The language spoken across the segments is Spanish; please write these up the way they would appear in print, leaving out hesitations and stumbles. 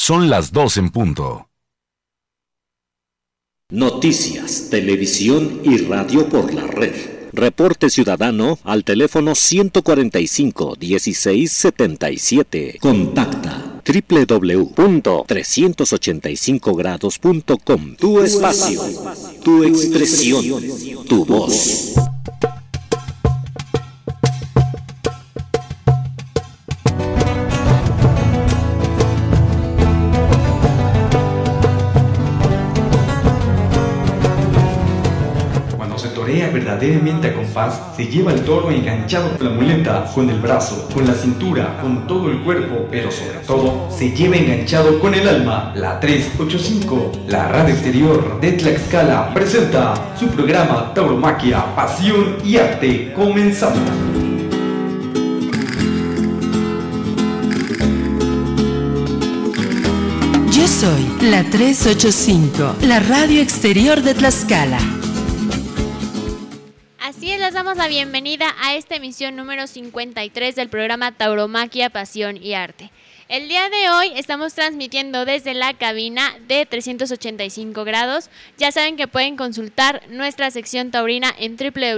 Son las 2 en punto. Noticias, televisión y radio por la red. Reporte ciudadano al teléfono 145 1677. Contacta www.385grados.com. Tu espacio, tu expresión, tu voz. Verdaderamente a compás, se lleva el toro enganchado con la muleta, con el brazo, con la cintura, con todo el cuerpo, pero sobre todo se lleva enganchado con el alma. La 385, la radio exterior de Tlaxcala, presenta su programa Tauromaquia, Pasión y Arte. Comenzamos. Yo soy la 385, la radio exterior de Tlaxcala. Así es, les damos la bienvenida a esta emisión número 53 del programa Tauromaquia, Pasión y Arte. El día de hoy estamos transmitiendo desde la cabina de 385 grados. Ya saben que pueden consultar nuestra sección taurina en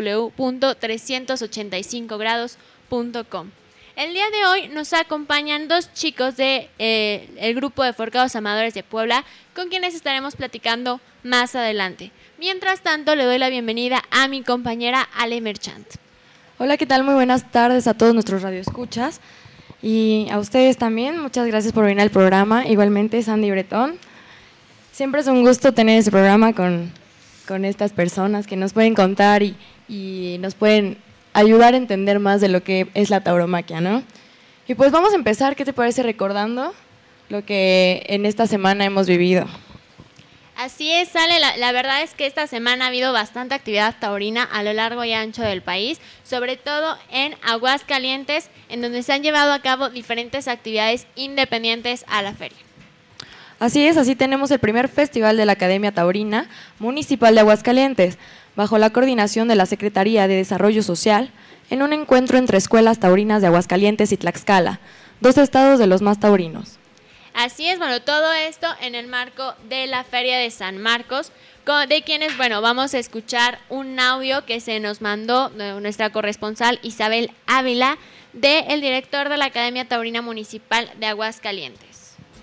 www.385grados.com. El día de hoy nos acompañan dos chicos de el grupo de Forcados Amadores de Puebla, con quienes estaremos platicando más adelante. Mientras tanto, le doy la bienvenida a mi compañera Ale Merchant. Hola, ¿qué tal? Muy buenas tardes a todos nuestros radioescuchas y a ustedes también. Muchas gracias por venir al programa. Igualmente, Sandy Bretón. Siempre es un gusto tener este programa con estas personas que nos pueden contar y nos pueden ayudar a entender más de lo que es la tauromaquia, ¿no? Y pues vamos a empezar, ¿qué te parece recordando lo que en esta semana hemos vivido? Así es, Ale, la verdad es que esta semana ha habido bastante actividad taurina a lo largo y ancho del país, sobre todo en Aguascalientes, en donde se han llevado a cabo diferentes actividades independientes a la feria. Así es, así tenemos el primer festival de la Academia Taurina Municipal de Aguascalientes, bajo la coordinación de la Secretaría de Desarrollo Social, en un encuentro entre escuelas taurinas de Aguascalientes y Tlaxcala, dos estados de los más taurinos. Así es, bueno, todo esto en el marco de la Feria de San Marcos, de quienes, bueno, vamos a escuchar un audio que se nos mandó nuestra corresponsal Isabel Ávila, del director de la Academia Taurina Municipal de Aguascalientes.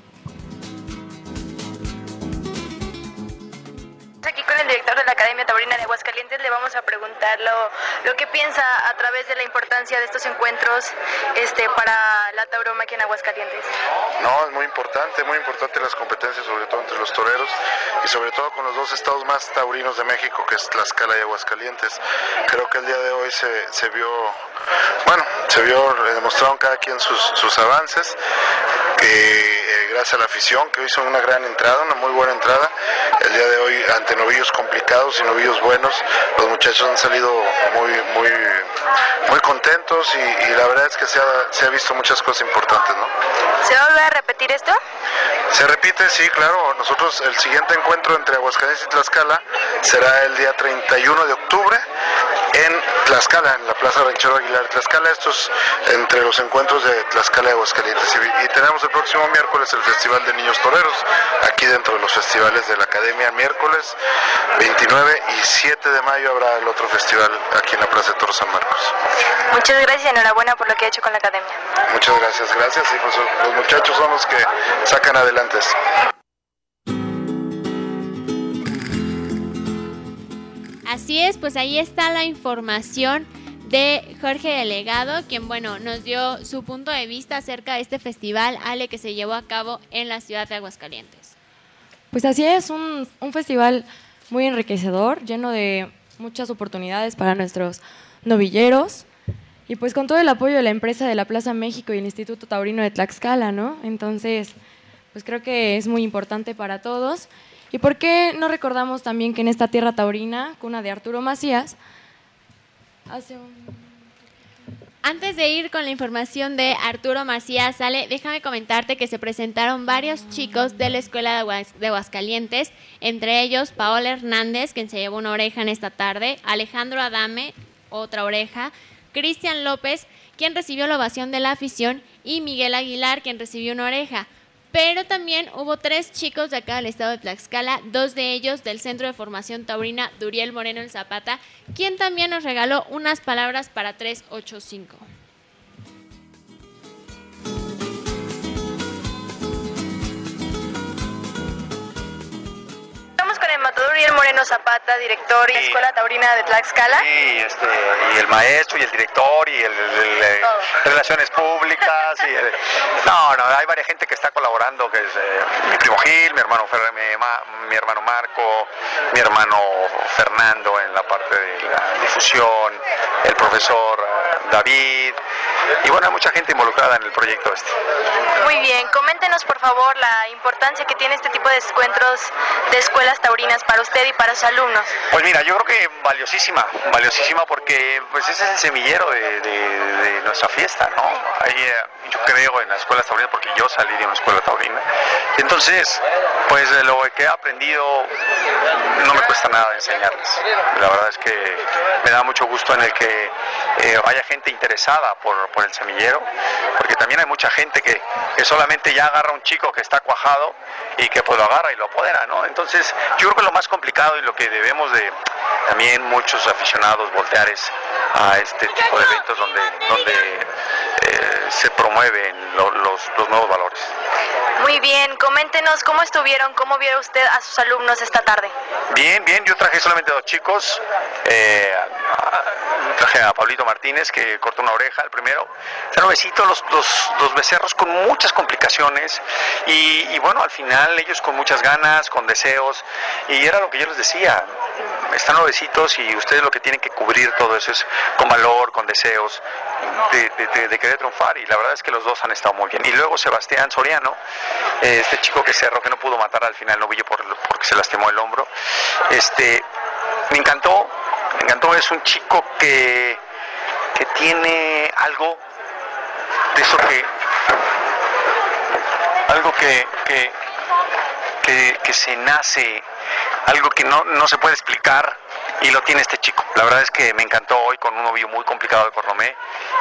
Aquí con el director de la Academia Taurina de Aguascalientes le vamos a preguntar lo que piensa a través de la importancia de estos encuentros para la tauromaquia en Aguascalientes. No, es muy importante las competencias, sobre todo entre los toreros y sobre todo con los dos estados más taurinos de México, que es Tlaxcala y Aguascalientes. Creo que el día de hoy se vio, demostraron cada quien sus avances, gracias a la afición que hizo una gran entrada, una muy buena entrada. El día de hoy, ante novillos complicados y novillos buenos, los muchachos han salido muy contentos y la verdad es que se ha visto muchas cosas importantes, ¿no? ¿Se va a volver a repetir esto? Se repite, sí, claro. Nosotros, el siguiente encuentro entre Aguascalientes y Tlaxcala será el día 31 de octubre en Tlaxcala, en la Plaza Ranchero Aguilar. Tlaxcala, estos entre los encuentros de Tlaxcala y Aguascalientes. Y tenemos el próximo miércoles el Festival de Niños Toreros, aquí dentro de los festivales de la Academia, miércoles 29 y 7 de mayo habrá el otro festival aquí en la Plaza de Toros San Marcos. Muchas gracias y enhorabuena por lo que ha hecho con la Academia. Muchas gracias, y pues los muchachos son los que sacan adelante esto. Así es, pues ahí está la información de Jorge Delegado, quien, bueno, nos dio su punto de vista acerca de este festival, Ale, que se llevó a cabo en la ciudad de Aguascalientes. Pues así es, un festival muy enriquecedor, lleno de muchas oportunidades para nuestros novilleros, y pues con todo el apoyo de la empresa de la Plaza México y el Instituto Taurino de Tlaxcala, ¿no? Entonces, pues creo que es muy importante para todos. ¿Y por qué no recordamos también que en esta tierra taurina, cuna de Arturo Macías, Antes de ir con la información de Arturo Macías, Ale, déjame comentarte que se presentaron varios chicos de la Escuela de Aguascalientes, entre ellos Paola Hernández, quien se llevó una oreja en esta tarde, Alejandro Adame, otra oreja, Cristian López, quien recibió la ovación de la afición, y Miguel Aguilar, quien recibió una oreja. Pero también hubo 3 chicos de acá del estado de Tlaxcala, 2 de ellos del Centro de Formación Taurina Duriel Moreno El Zapata, quien también nos regaló unas palabras para 385. Con el matador Uriel Moreno Zapata, director y Escuela Taurina de Tlaxcala. Sí, y el maestro y el director y el relaciones públicas no, hay varias gente que está colaborando, que es mi primo Gil, mi hermano Marco, mi hermano Fernando en la parte de la difusión, el profesor David, y bueno, hay mucha gente involucrada en el proyecto este. Muy bien, coméntenos por favor la importancia que tiene este tipo de encuentros de escuelas taurinas para usted y para sus alumnos. Pues mira, yo creo que valiosísima porque pues ese es el semillero de nuestra fiesta, ¿no? Ahí, yo creo en las escuelas taurinas porque yo salí de una escuela taurina. Entonces, pues lo que he aprendido no me cuesta nada enseñarles. La verdad es que me da mucho gusto en el que haya gente interesada por el semillero, porque también hay mucha gente que solamente ya agarra a un chico que está cuajado y que pues lo agarra y lo apodera, ¿no? Entonces, yo creo que lo más complicado y lo que debemos de también muchos aficionados voltear es a este tipo de eventos donde se promueven los nuevos valores. Muy bien, coméntenos cómo estuvieron, cómo vio usted a sus alumnos esta tarde. Bien, yo traje solamente 2 chicos, traje a Pablito Martínez que cortó una oreja, el primero, era nuevecito, los becerros con muchas complicaciones y bueno, al final ellos con muchas ganas, con deseos, y era lo que yo les decía, están nuevecitos y ustedes lo que tienen que cubrir todo eso es con valor, con deseos de querer triunfar, y la verdad es que los 2 han estado muy bien. Y luego Sebastián Soriano, este chico que cerró, que no pudo matar al final el novillo porque se lastimó el hombro, me encantó, es un chico que tiene algo de eso que se nace, algo que no se puede explicar, y lo tiene este chico. La verdad es que me encantó hoy con un novillo muy complicado de Cornomé,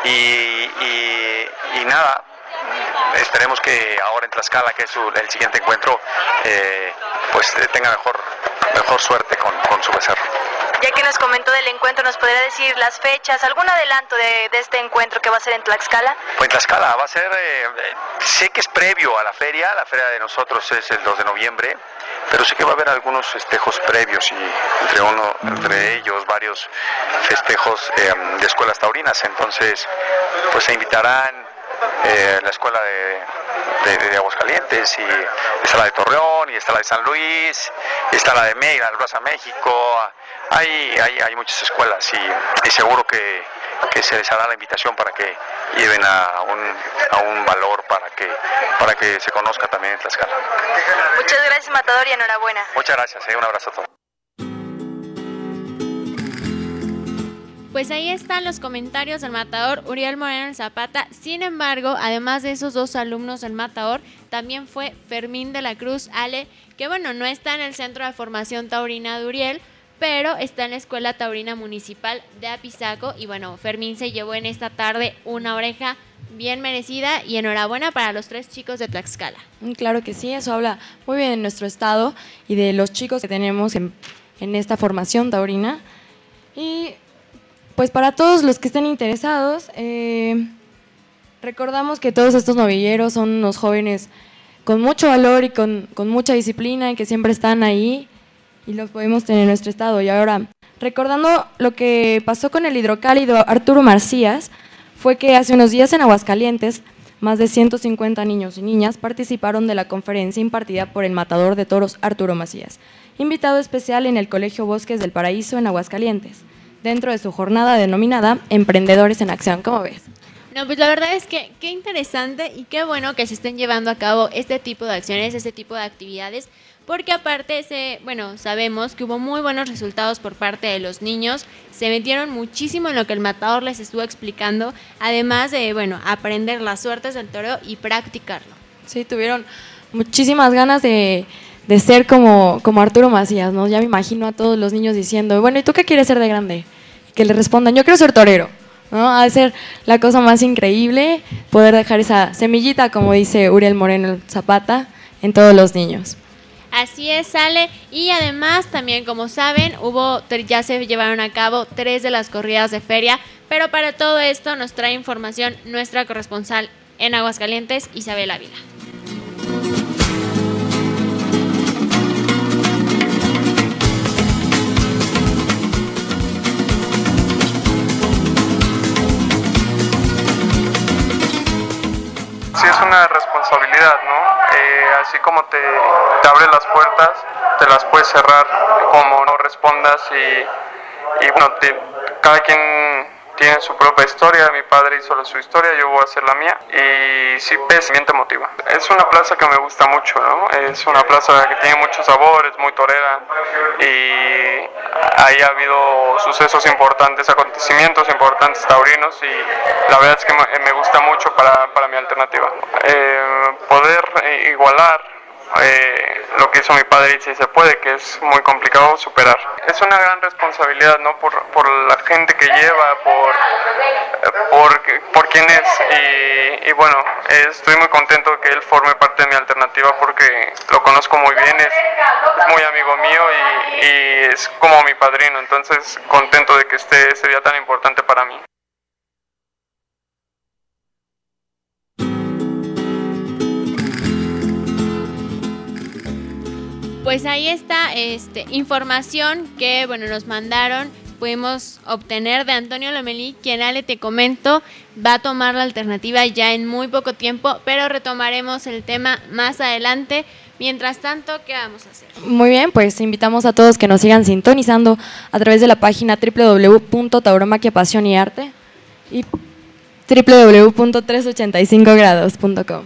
y nada, esperemos que ahora en Tlaxcala, que es el siguiente encuentro, pues tenga mejor suerte con su becerro. Ya que nos comentó del encuentro, ¿nos podría decir las fechas, algún adelanto de este encuentro que va a ser en Tlaxcala? Pues en Tlaxcala va a ser, sé que es previo a la feria de nosotros es el 2 de noviembre, pero sé que va a haber algunos festejos previos y entre ellos varios festejos de escuelas taurinas, entonces pues se invitarán la escuela de Aguascalientes, y está la de Torreón, y está la de San Luis, y está la de Mérida, la Plaza México. Hay muchas escuelas y seguro que se les hará la invitación para que lleven a un valor para que se conozca también en Tlaxcala. Muchas gracias, matador, y enhorabuena. Muchas gracias, un abrazo a todos. Pues ahí están los comentarios del matador Uriel Moreno El Zapata. Sin embargo, además de esos 2 alumnos del matador, también fue Fermín de la Cruz Ale, que bueno, no está en el Centro de Formación Taurina de Uriel, pero está en la Escuela Taurina Municipal de Apizaco, y bueno, Fermín se llevó en esta tarde una oreja bien merecida, y enhorabuena para los 3 chicos de Tlaxcala. Claro que sí, eso habla muy bien de nuestro estado y de los chicos que tenemos en esta formación taurina. Y pues para todos los que estén interesados, recordamos que todos estos novilleros son unos jóvenes con mucho valor y con mucha disciplina, y que siempre están ahí y los podemos tener en nuestro estado. Y ahora, recordando lo que pasó con el hidrocálido Arturo Macías, fue que hace unos días en Aguascalientes, más de 150 niños y niñas participaron de la conferencia impartida por el matador de toros Arturo Macías, invitado especial en el Colegio Bosques del Paraíso en Aguascalientes, dentro de su jornada denominada Emprendedores en Acción. ¿Cómo ves? No, pues la verdad es que qué interesante y qué bueno que se estén llevando a cabo este tipo de acciones, este tipo de actividades, porque aparte sabemos que hubo muy buenos resultados por parte de los niños, se metieron muchísimo en lo que el matador les estuvo explicando, además de, aprender las suertes del toro y practicarlo. Sí, tuvieron muchísimas ganas de ser como Arturo Macías, ¿no? Ya me imagino a todos los niños diciendo, bueno, ¿y tú qué quieres ser de grande? Y que le respondan, yo quiero ser torero. ¿no? Ha de ser la cosa más increíble poder dejar esa semillita, como dice Uriel Moreno Zapata, en todos los niños. Así es, Ale, y además también, como saben, ya se llevaron a cabo 3 de las corridas de feria, pero para todo esto nos trae información nuestra corresponsal en Aguascalientes, Isabel Ávila. Sí, es una responsabilidad, ¿no? Así como te abre las puertas, te las puedes cerrar como no respondas y bueno, cada quien tiene su propia historia. Mi padre hizo su historia, yo voy a hacer la mía y sí, también te motiva. Es una plaza que me gusta mucho, ¿no? Es una plaza que tiene muchos sabores, muy torera y ahí ha habido sucesos importantes, acontecimientos importantes taurinos y la verdad es que me gusta mucho para mi alternativa. Poder igualar lo que hizo mi padre y si se puede, que es muy complicado superar. Es una gran responsabilidad, ¿no? Por la gente que lleva, por quién es y bueno, estoy muy contento de que él forme parte de mi alternativa porque lo conozco muy bien, es muy amigo mío y es como mi padrino, entonces contento de que esté ese día tan importante para mí. Pues ahí está información que nos mandaron, pudimos obtener de Antonio Lomelí, quien, Ale, te comento, va a tomar la alternativa ya en muy poco tiempo, pero retomaremos el tema más adelante. Mientras tanto, ¿qué vamos a hacer? Muy bien, pues invitamos a todos que nos sigan sintonizando a través de la página www.tauromaquiapasión y arte y www.385grados.com.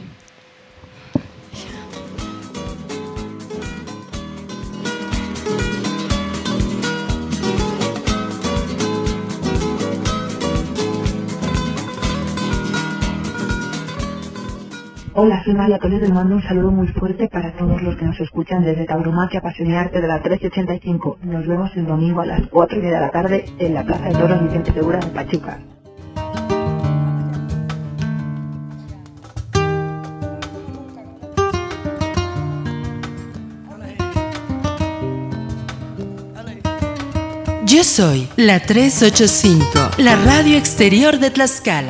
Hola, soy María Toledo y mando un saludo muy fuerte para todos los que nos escuchan desde Tauromaquia, Pasión y Arte de la 385. Nos vemos el domingo a las 4:30 de la tarde en la Plaza de Toros Vicente Segura de Pachuca. Yo soy la 385, la radio exterior de Tlaxcala.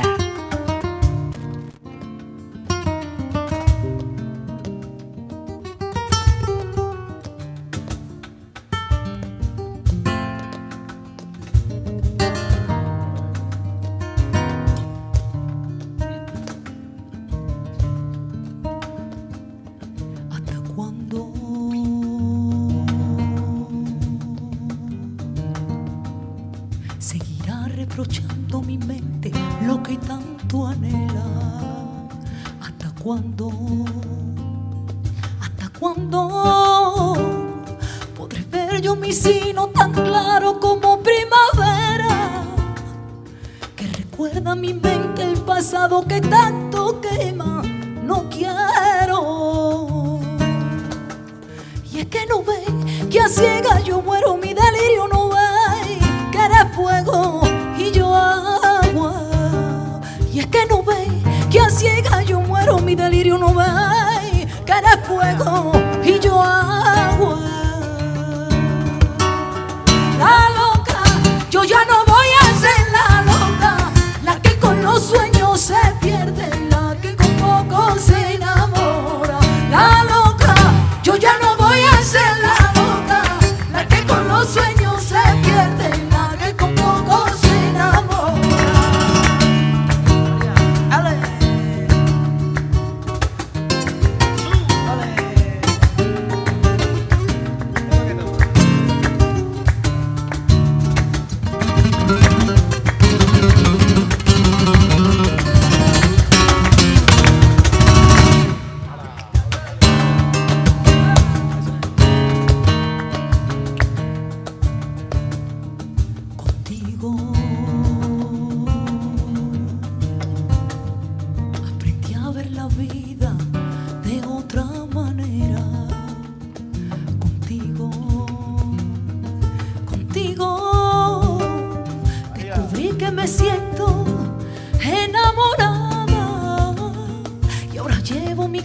Reprochando mi mente lo que tanto anhela. ¿Hasta cuándo? ¿Hasta cuándo podré ver yo mi sino tan claro como primavera? Que recuerda mi mente el pasado que tanto quema. No quiero. Y es que no ve que a ciegas yo muero, mi delirio no ve que eres fuego y yo agua. Y es que no ve que a ciegas yo muero, mi delirio no ve que eres fuego y yo agua. La loca, yo ya no voy a ser la loca, la que con los sueños se pierde, la que con poco se enamora. La loca, yo ya no voy a ser la loca, la que con los sueños se pierde, la que con poco se enamora.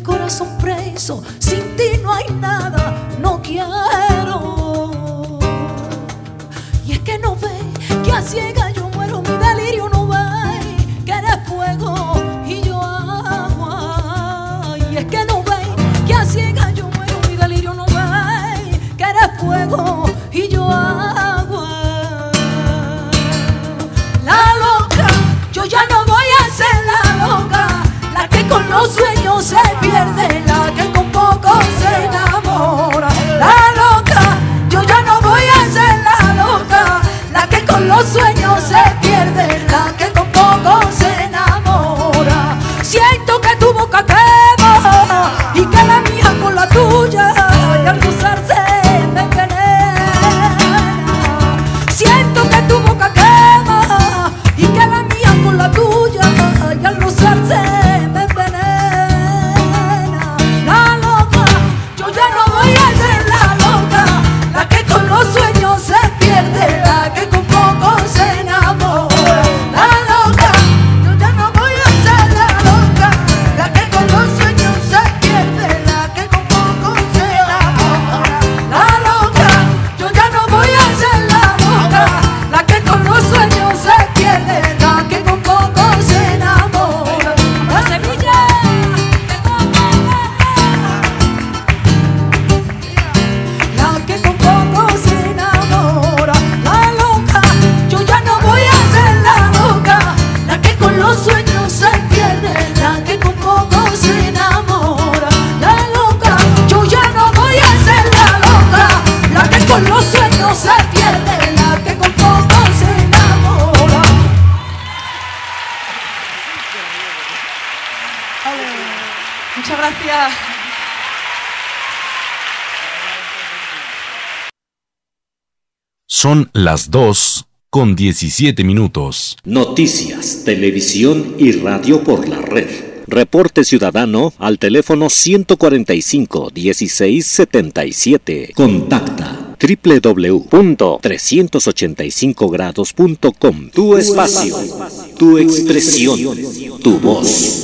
corazón preso, sin ti no hay nada, no quiero. Y es que no ve que a ciega yo muero, mi delirio no ve que eres fuego y yo agua. Y es que no ve que a ciega yo muero, mi delirio no ve que eres fuego y yo agua. La loca, yo ya no voy a ser la loca, la que con los sueños se pierde, la que con poco se enamora. La loca, yo ya no voy a ser la loca, la que con los sueños se pierde, la que con poco se enamora. Siento que tu boca quema y que la mía con la tuya, y al rozarse me envenena. Siento que tu boca quema y que la mía con la tuya, y al rozarse me envenena. La loca, yo ya no voy a ser la loca, la que con los sueños se pierde, la que con poco se enamora. La loca, yo ya no voy a ser la loca, la que con los sueños se pierde, la que con poco se enamora. La loca, yo ya no voy a ser la loca, la que con los sueños se pierde, la que con poco se enamora. La semilla que poco la que con poco se enamora. La loca, yo ya no voy a ser la loca, la que con los sueños se pierde, la que con poco se enamora. La loca, yo ya no voy a ser la loca, la que con los sueños se pierde, la que con poco se enamora. Muchas gracias. Son las 2:17. Noticias, televisión y radio por la red. Reporte ciudadano al teléfono 145-1677. Contacta www.385grados.com. Tu espacio, tu expresión, tu voz.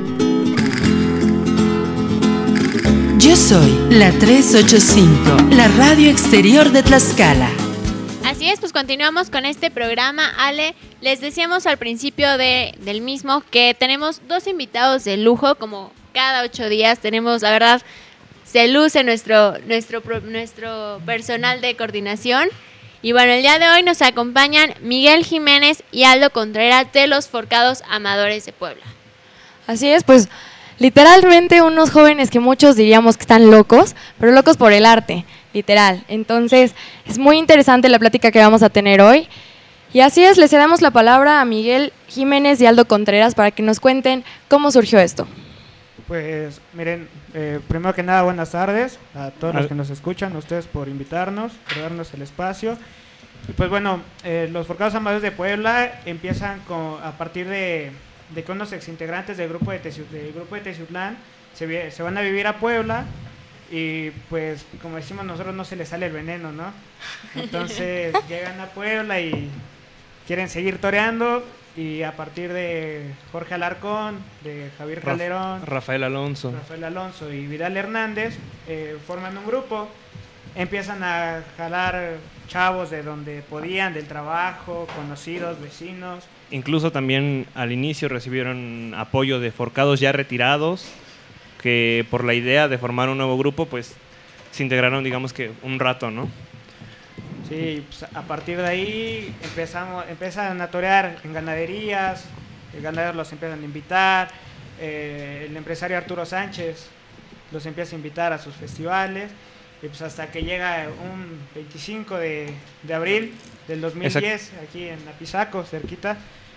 Yo soy la 385, la radio exterior de Tlaxcala. Así es, pues continuamos con este programa. Ale, les decíamos al principio del mismo que tenemos dos invitados de lujo, como cada 8 días tenemos, la verdad, se luce nuestro personal de coordinación. Y bueno, el día de hoy nos acompañan Miguel Jiménez y Aldo Contreras de los Forcados Amadores de Puebla. Así es, pues literalmente unos jóvenes que muchos diríamos que están locos, pero locos por el arte, literal. Entonces es muy interesante la plática que vamos a tener hoy. Y así es, les cedemos la palabra a Miguel Jiménez y Aldo Contreras para que nos cuenten cómo surgió esto. Pues miren, primero que nada, buenas tardes a todos los que nos escuchan, a ustedes por invitarnos, por darnos el espacio. Y pues bueno, los Forcados Amadores de Puebla empiezan a partir de que unos exintegrantes del grupo de Teciutlán se van a vivir a Puebla y pues como decimos nosotros, no se les sale el veneno, ¿no? Entonces llegan a Puebla y quieren seguir toreando, y a partir de Jorge Alarcón, de Javier Calderón, Rafael Alonso y Vidal Hernández forman un grupo, empiezan a jalar chavos de donde podían, del trabajo, conocidos, vecinos. Incluso también al inicio recibieron apoyo de forcados ya retirados, que por la idea de formar un nuevo grupo, pues se integraron, digamos que un rato, ¿no? Sí, pues a partir de ahí empiezan a torear en ganaderías, los ganaderos los empiezan a invitar, el empresario Arturo Sánchez los empieza a invitar a sus festivales, y pues hasta que llega un 25 de abril del 2010, exacto, aquí en Apizaco, cerquita,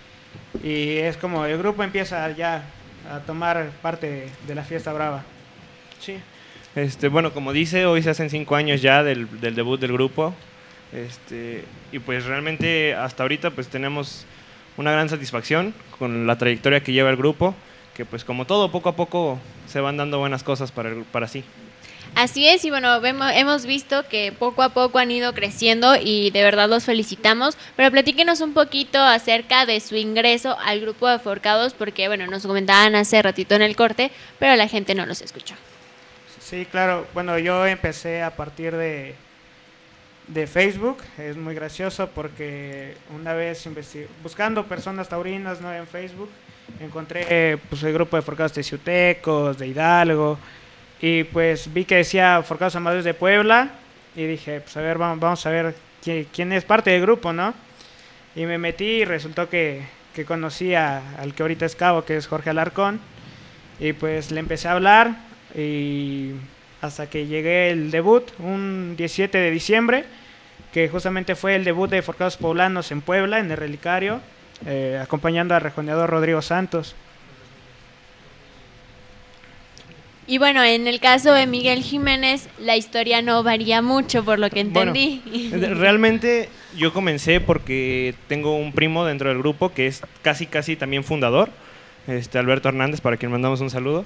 y es como el grupo empieza ya a tomar parte de la fiesta brava. Sí. Bueno, como dice, hoy se hacen 5 años ya del debut del grupo, y pues realmente hasta ahorita pues tenemos una gran satisfacción con la trayectoria que lleva el grupo, que pues como todo, poco a poco se van dando buenas cosas para sí. Así es, y bueno, hemos visto que poco a poco han ido creciendo y de verdad los felicitamos, pero platíquenos un poquito acerca de su ingreso al grupo de Forcados, porque bueno, nos comentaban hace ratito en el corte, pero la gente no los escuchó. Sí, claro, bueno, yo empecé a partir de Facebook. Es muy gracioso porque una vez buscando personas taurinas, ¿no?, en Facebook, encontré pues el grupo de Forcados Teciutecos, de Hidalgo, y pues vi que decía Forcados Amadores de Puebla y dije, pues a ver, vamos a ver quién es parte del grupo, ¿no? Y me metí y resultó que conocí al que ahorita es cabo, que es Jorge Alarcón, y pues le empecé a hablar y hasta que llegué el debut, un 17 de diciembre, que justamente fue el debut de Forcados Poblanos en Puebla, en el Relicario, acompañando al rejoneador Rodrigo Santos. Y bueno, en el caso de Miguel Jiménez, la historia no varía mucho, por lo que entendí. Bueno, realmente yo comencé porque tengo un primo dentro del grupo que es casi también fundador, Alberto Hernández, para quien mandamos un saludo.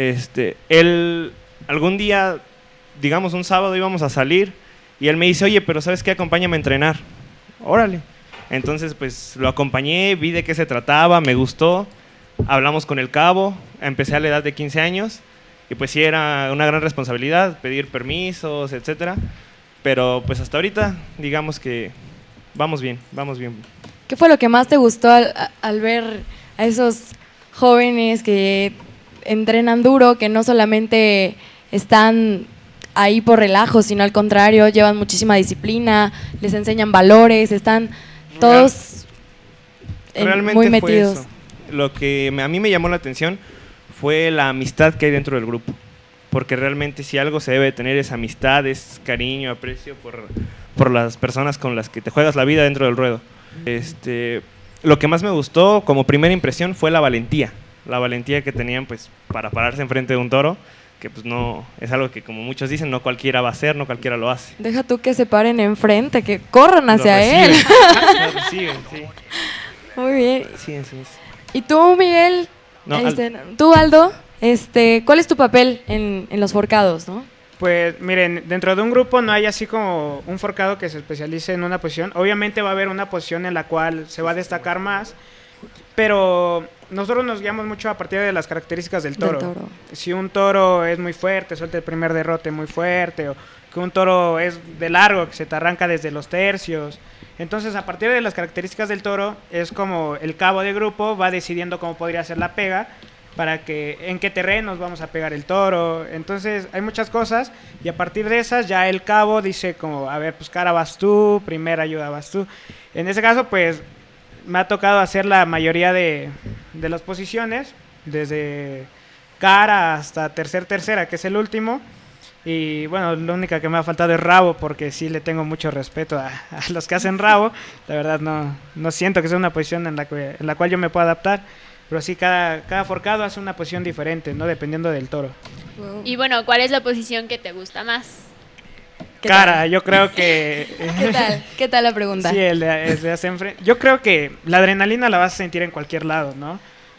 Él, algún día, digamos un sábado, íbamos a salir y él me dice, oye, pero ¿sabes qué? Acompáñame a entrenar. Órale. Entonces, pues lo acompañé, vi de qué se trataba, me gustó, hablamos con el cabo, empecé a la edad de 15 años. Y pues sí, era una gran responsabilidad, pedir permisos, etcétera. Pero pues hasta ahorita, digamos que vamos bien. ¿Qué fue lo que más te gustó al ver a esos jóvenes que entrenan duro, que no solamente están ahí por relajo, sino al contrario, llevan muchísima disciplina, les enseñan valores, están todos muy metidos? Fue eso. Lo que a mí me llamó la atención fue la amistad que hay dentro del grupo, porque realmente si algo se debe tener es amistad, es cariño, aprecio por las personas con las que te juegas la vida dentro del ruedo. Lo que más me gustó como primera impresión fue la valentía que tenían pues para pararse enfrente de un toro, que pues no es algo que, como muchos dicen, no cualquiera va a hacer, no cualquiera lo hace. Deja tú que se paren enfrente, que corran hacia él. Lo reciben, sí. Muy bien. Sí, así es. ¿Y tú, Miguel? No, tú, Aldo, ¿cuál es tu papel en los forcados, no? Pues miren, dentro de un grupo no hay así como un forcado que se especialice en una posición. Obviamente va a haber una posición en la cual se va a destacar más, pero nosotros nos guiamos mucho a partir de las características del toro. Si un toro es muy fuerte, suelta el primer derrote muy fuerte, o que un toro es de largo, que se te arranca desde los tercios. Entonces, a partir de las características del toro, es como el cabo de grupo va decidiendo cómo podría ser la pega, para que en qué terrenos vamos a pegar el toro. Entonces, hay muchas cosas, y a partir de esas ya el cabo dice como, a ver, pues cara vas tú, primera ayuda vas tú. En ese caso, pues, me ha tocado hacer la mayoría de las posiciones, desde cara hasta tercera, que es el último. Y bueno, lo único que me ha faltado es rabo, porque sí le tengo mucho respeto a los que hacen rabo. La verdad no siento que sea una posición en la cual yo me pueda adaptar, pero sí cada forcado hace una posición diferente, ¿no? Dependiendo del toro. Wow. Y bueno, ¿cuál es la posición que te gusta más? Cara, yo creo que... ¿Qué tal la pregunta? Sí, el de hacer enfrente. Yo creo que la adrenalina la vas a sentir en cualquier lado, ¿no?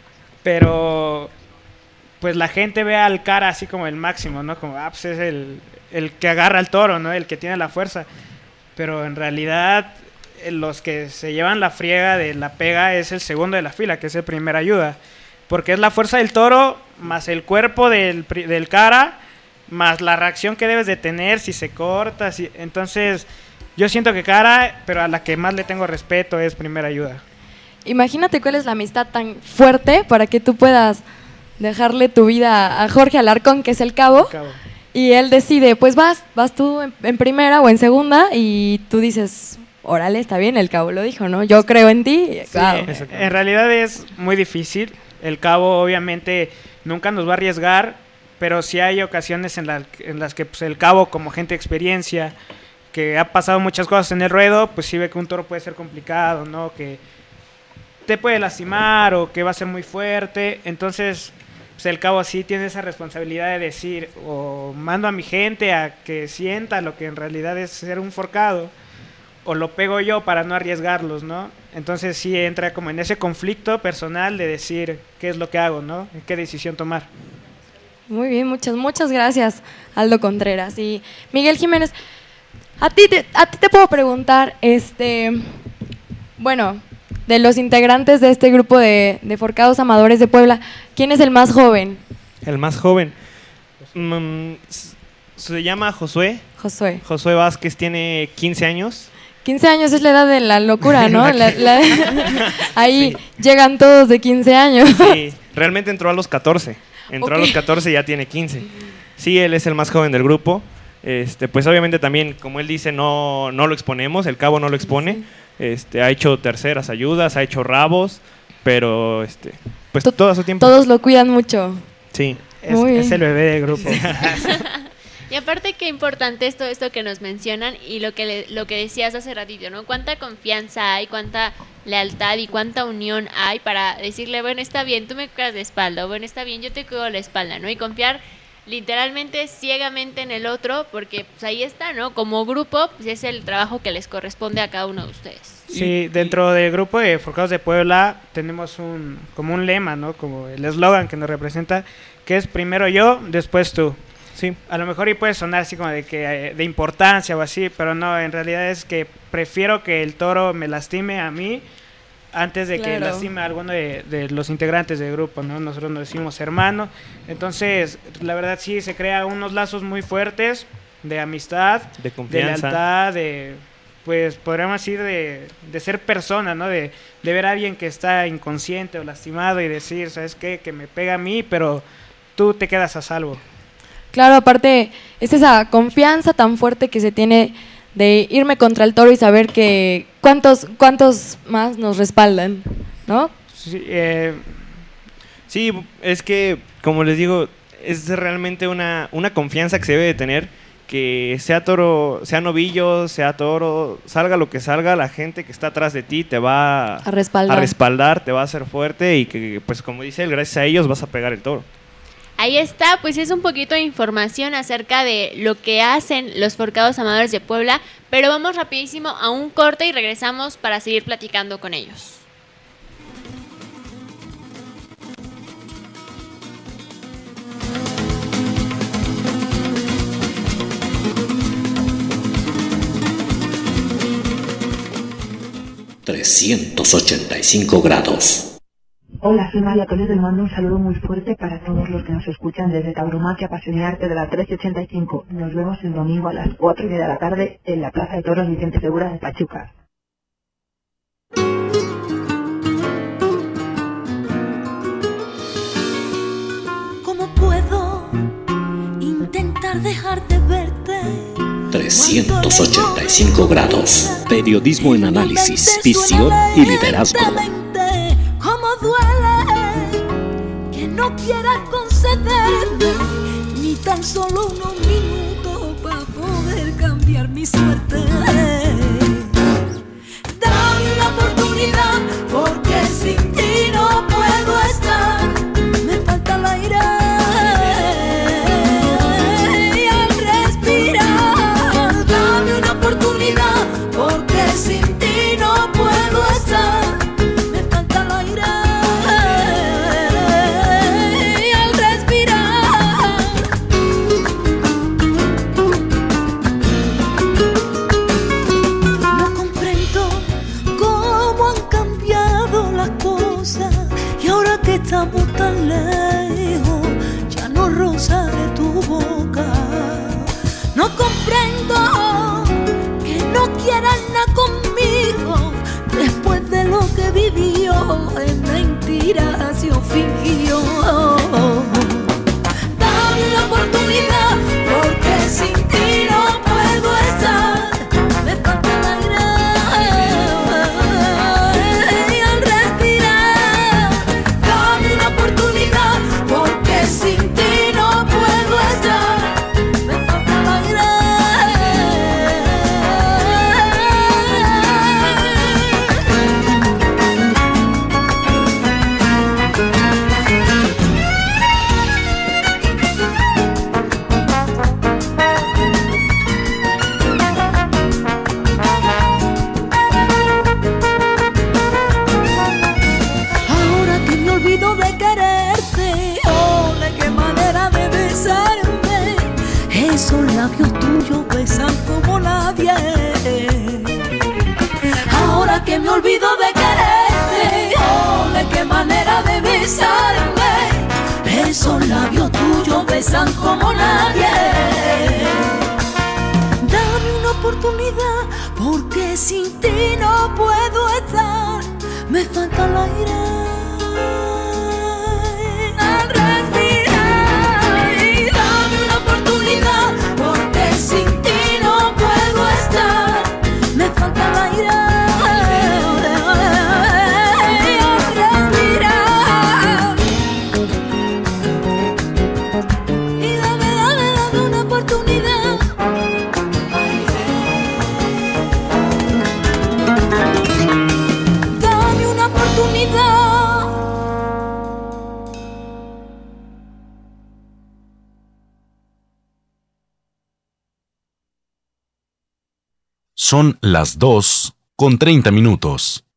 Pero pues la gente ve al cara así como el máximo, ¿no? Como, pues es el que agarra al toro, ¿no? El que tiene la fuerza. Pero en realidad los que se llevan la friega de la pega es el segundo de la fila, que es el primer ayuda. Porque es la fuerza del toro más el cuerpo del cara, más la reacción que debes de tener si se corta. Entonces, yo siento que cara, pero a la que más le tengo respeto es primera ayuda. Imagínate cuál es la amistad tan fuerte para que tú puedas dejarle tu vida a Jorge Alarcón, que es el cabo. Y él decide, pues vas tú en primera o en segunda, y tú dices, órale, está bien, el cabo lo dijo, ¿no? Yo creo en ti. Sí, en realidad es muy difícil. El cabo obviamente nunca nos va a arriesgar, pero sí hay ocasiones en las que pues, el cabo, como gente de experiencia, que ha pasado muchas cosas en el ruedo, pues sí ve que un toro puede ser complicado, ¿no? Que te puede lastimar o que va a ser muy fuerte. Entonces, pues el cabo sí tiene esa responsabilidad de decir, o mando a mi gente a que sienta lo que en realidad es ser un forcado, o lo pego yo para no arriesgarlos, ¿no? Entonces sí entra como en ese conflicto personal de decir qué es lo que hago, ¿no? ¿Qué decisión tomar? Muy bien, muchas gracias, Aldo Contreras. Y Miguel Jiménez, a ti te puedo preguntar, bueno, de los integrantes de este grupo de Forcados Amadores de Puebla, ¿quién es el más joven? El más joven. Se llama Josué. Josué Vázquez, tiene 15 años. 15 años es la edad de la locura, ¿no? Ahí sí. Llegan todos de 15 años. Sí, realmente entró a los 14. A los 14 y ya tiene 15. Sí, él es el más joven del grupo. Pues obviamente también, como él dice, no lo exponemos, el cabo no lo expone. Ha hecho terceras ayudas, ha hecho rabos, pero pues todo a su tiempo. Todos lo cuidan mucho. Sí. Es el bebé del grupo. Y aparte qué importante es todo esto que nos mencionan y lo que decías hace ratito, ¿no? Cuánta confianza hay, cuánta lealtad y cuánta unión hay para decirle, bueno, está bien, tú me cuidas la espalda, o bueno, está bien, yo te cuido la espalda, ¿no? Y confiar literalmente ciegamente en el otro, porque pues ahí está, ¿no? Como grupo, pues es el trabajo que les corresponde a cada uno de ustedes. Sí, dentro del grupo de Forcados de Puebla tenemos como un lema, ¿no? Como el eslogan que nos representa, que es primero yo, después tú. Sí. A lo mejor y puede sonar así como de importancia o así, pero no, en realidad es que prefiero que el toro me lastime a mí antes de que lastime a alguno de los integrantes del grupo, ¿no? Nosotros nos decimos hermano, entonces la verdad sí se crea unos lazos muy fuertes de amistad, de confianza, de lealtad, pues podríamos decir de ser persona, ¿no? De ver a alguien que está inconsciente o lastimado y decir, ¿sabes qué? Que me pega a mí, pero tú te quedas a salvo. Claro, aparte es esa confianza tan fuerte que se tiene de irme contra el toro y saber que cuántos más nos respaldan, ¿no? Sí, sí, es que, como les digo, es realmente una confianza que se debe de tener, que sea toro, sea novillo, sea toro, salga lo que salga, la gente que está atrás de ti te va a respaldar, te va a hacer fuerte y que, pues como dice él, gracias a ellos vas a pegar el toro. Ahí está, pues es un poquito de información acerca de lo que hacen los Forcados Amadores de Puebla, pero vamos rapidísimo a un corte y regresamos para seguir platicando con ellos. ...385 Hola, soy María Toledo y le mando un saludo muy fuerte para todos los que nos escuchan desde Tauromaquia, Pasión y Arte de la 1385. Nos vemos el domingo a las 4:30 de la tarde en la Plaza de Toros Vicente Segura de Pachuca. ¿Cómo puedo intentar dejar de verte? 385 grados. Periodismo en análisis, visión y liderazgo. Cómo duele que no quieras concederme ni tan solo unos minutos para poder cambiar mi suerte. Dame una oportunidad porque sin ti no puedo estar. Me falta el aire y al respirar. Dame una oportunidad porque sin ti no puedo estar. labios tuyos besan como nadie. Ahora que me olvido de quererte, ole, qué manera de besarme. Esos labios tuyos besan como nadie. Dame una oportunidad, porque sin ti no puedo estar. Me falta el aire al respirar. Y dame una oportunidad, porque sin ti no puedo estar. Me falta el aire al respirar. Y dame una oportunidad. Dame una oportunidad. Son las 2:30.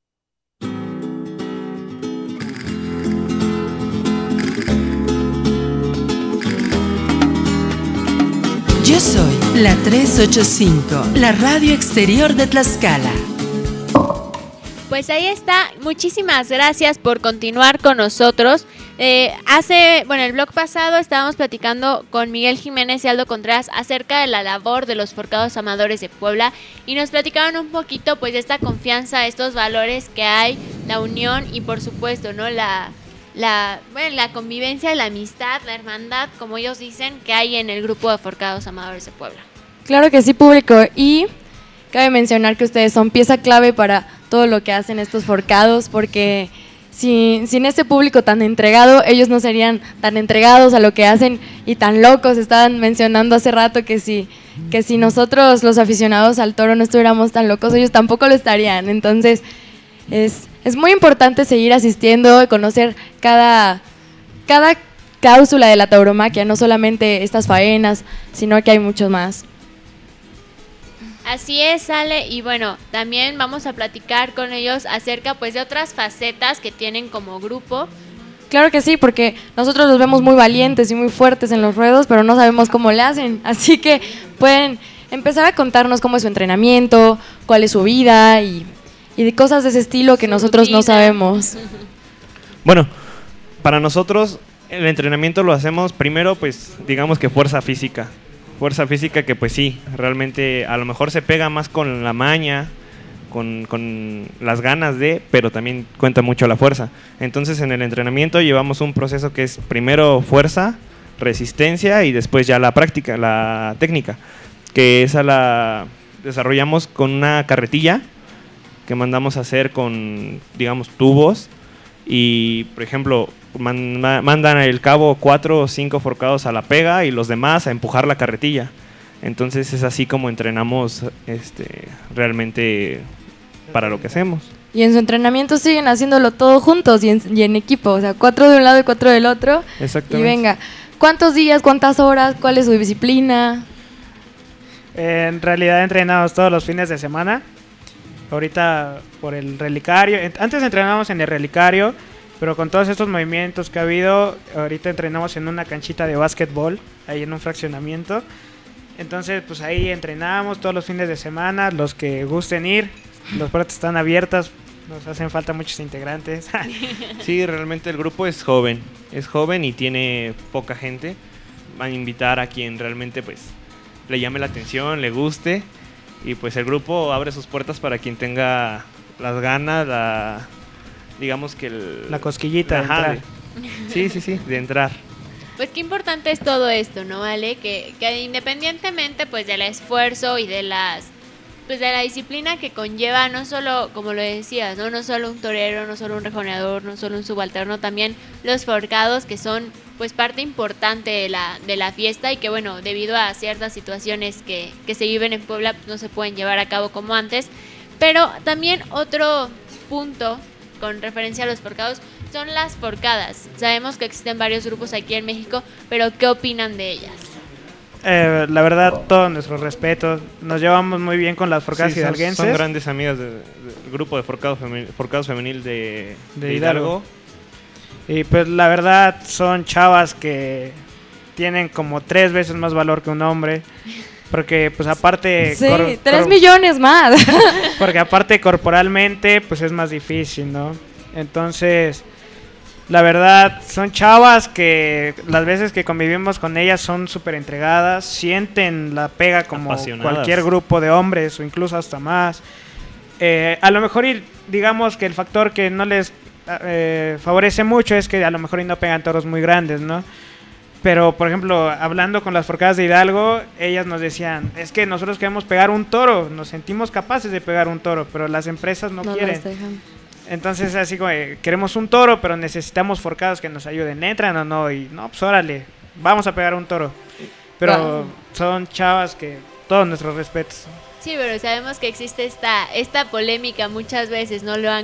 Yo soy la 385, la radio exterior de Tlaxcala. Pues ahí está, muchísimas gracias por continuar con nosotros. El blog pasado estábamos platicando con Miguel Jiménez y Aldo Contreras acerca de la labor de los Forcados Amadores de Puebla y nos platicaron un poquito pues de esta confianza, estos valores que hay, la unión y por supuesto, ¿no? La convivencia, la amistad, la hermandad, como ellos dicen, que hay en el grupo de Forcados Amadores de Puebla. Claro que sí, público, y cabe mencionar que ustedes son pieza clave para todo lo que hacen estos forcados, porque sin este público tan entregado, ellos no serían tan entregados a lo que hacen y tan locos. Estaban mencionando hace rato que si nosotros los aficionados al toro no estuviéramos tan locos, ellos tampoco lo estarían. Entonces es muy importante seguir asistiendo, conocer cada cláusula de la tauromaquia, no solamente estas faenas, sino que hay muchos más. Así es, Ale, y bueno, también vamos a platicar con ellos acerca pues de otras facetas que tienen como grupo. Claro que sí, porque nosotros los vemos muy valientes y muy fuertes en los ruedos, pero no sabemos cómo le hacen, así que pueden empezar a contarnos cómo es su entrenamiento, cuál es su vida y de cosas de ese estilo que nosotros no sabemos. Bueno, para nosotros el entrenamiento lo hacemos primero, pues digamos que fuerza física que pues sí, realmente a lo mejor se pega más con la maña, con las ganas pero también cuenta mucho la fuerza. Entonces en el entrenamiento llevamos un proceso que es primero fuerza, resistencia y después ya la práctica, la técnica, que esa la desarrollamos con una carretilla que mandamos a hacer con, digamos, tubos y, por ejemplo, mandan el cabo 4 o 5 forcados a la pega y los demás a empujar la carretilla. Entonces es así como entrenamos realmente para lo que hacemos. Y en su entrenamiento siguen haciéndolo todo juntos y en equipo, o sea, 4 de un lado y 4 del otro. Exactamente. Y venga, ¿cuántos días, cuántas horas, cuál es su disciplina? En realidad entrenamos todos los fines de semana. Ahorita por el relicario, antes entrenábamos en el relicario, pero con todos estos movimientos que ha habido, ahorita entrenamos en una canchita de básquetbol, ahí en un fraccionamiento. Entonces, pues ahí entrenamos todos los fines de semana, los que gusten ir, las puertas están abiertas, nos hacen falta muchos integrantes. Sí, realmente el grupo es joven y tiene poca gente. Van a invitar a quien realmente pues le llame la atención, le guste, y pues el grupo abre sus puertas para quien tenga las ganas, digamos que la cosquillita. Ajá, sí, de entrar. Pues qué importante es todo esto, ¿no, Ale? Que independientemente pues del esfuerzo y de la disciplina que conlleva, no solo, como lo decías, no solo un torero, no solo un rejoneador, no solo un subalterno, también los forcados, que son pues parte importante de la fiesta y que bueno, debido a ciertas situaciones que se viven en Puebla, pues no se pueden llevar a cabo como antes. Pero también otro punto con referencia a los forcados son las forcadas. Sabemos que existen varios grupos aquí en México, pero ¿qué opinan de ellas? La verdad, todo nuestro respeto. Nos llevamos muy bien con las forcadas hidalguenses. Son grandes amigas del grupo de forcados femenil de Hidalgo. Y pues la verdad son chavas que tienen como 3 veces más valor que un hombre. Porque pues aparte... Sí, 3 millones más. Porque aparte corporalmente pues es más difícil, ¿no? Entonces, la verdad, son chavas que las veces que convivimos con ellas son súper entregadas, sienten la pega como cualquier grupo de hombres o incluso hasta más. A lo mejor, digamos que el factor que no les favorece mucho es que a lo mejor no pegan toros muy grandes, ¿no? Pero, por ejemplo, hablando con las forcadas de Hidalgo, ellas nos decían, es que nosotros queremos pegar un toro, nos sentimos capaces de pegar un toro, pero las empresas no quieren. Entonces, así como, queremos un toro, pero necesitamos forcados que nos ayuden, ¿entran o no? Y no, pues órale, vamos a pegar un toro. Pero son chavas que, todos nuestros respetos. Sí, pero sabemos que existe esta polémica muchas veces, ¿no? Lo han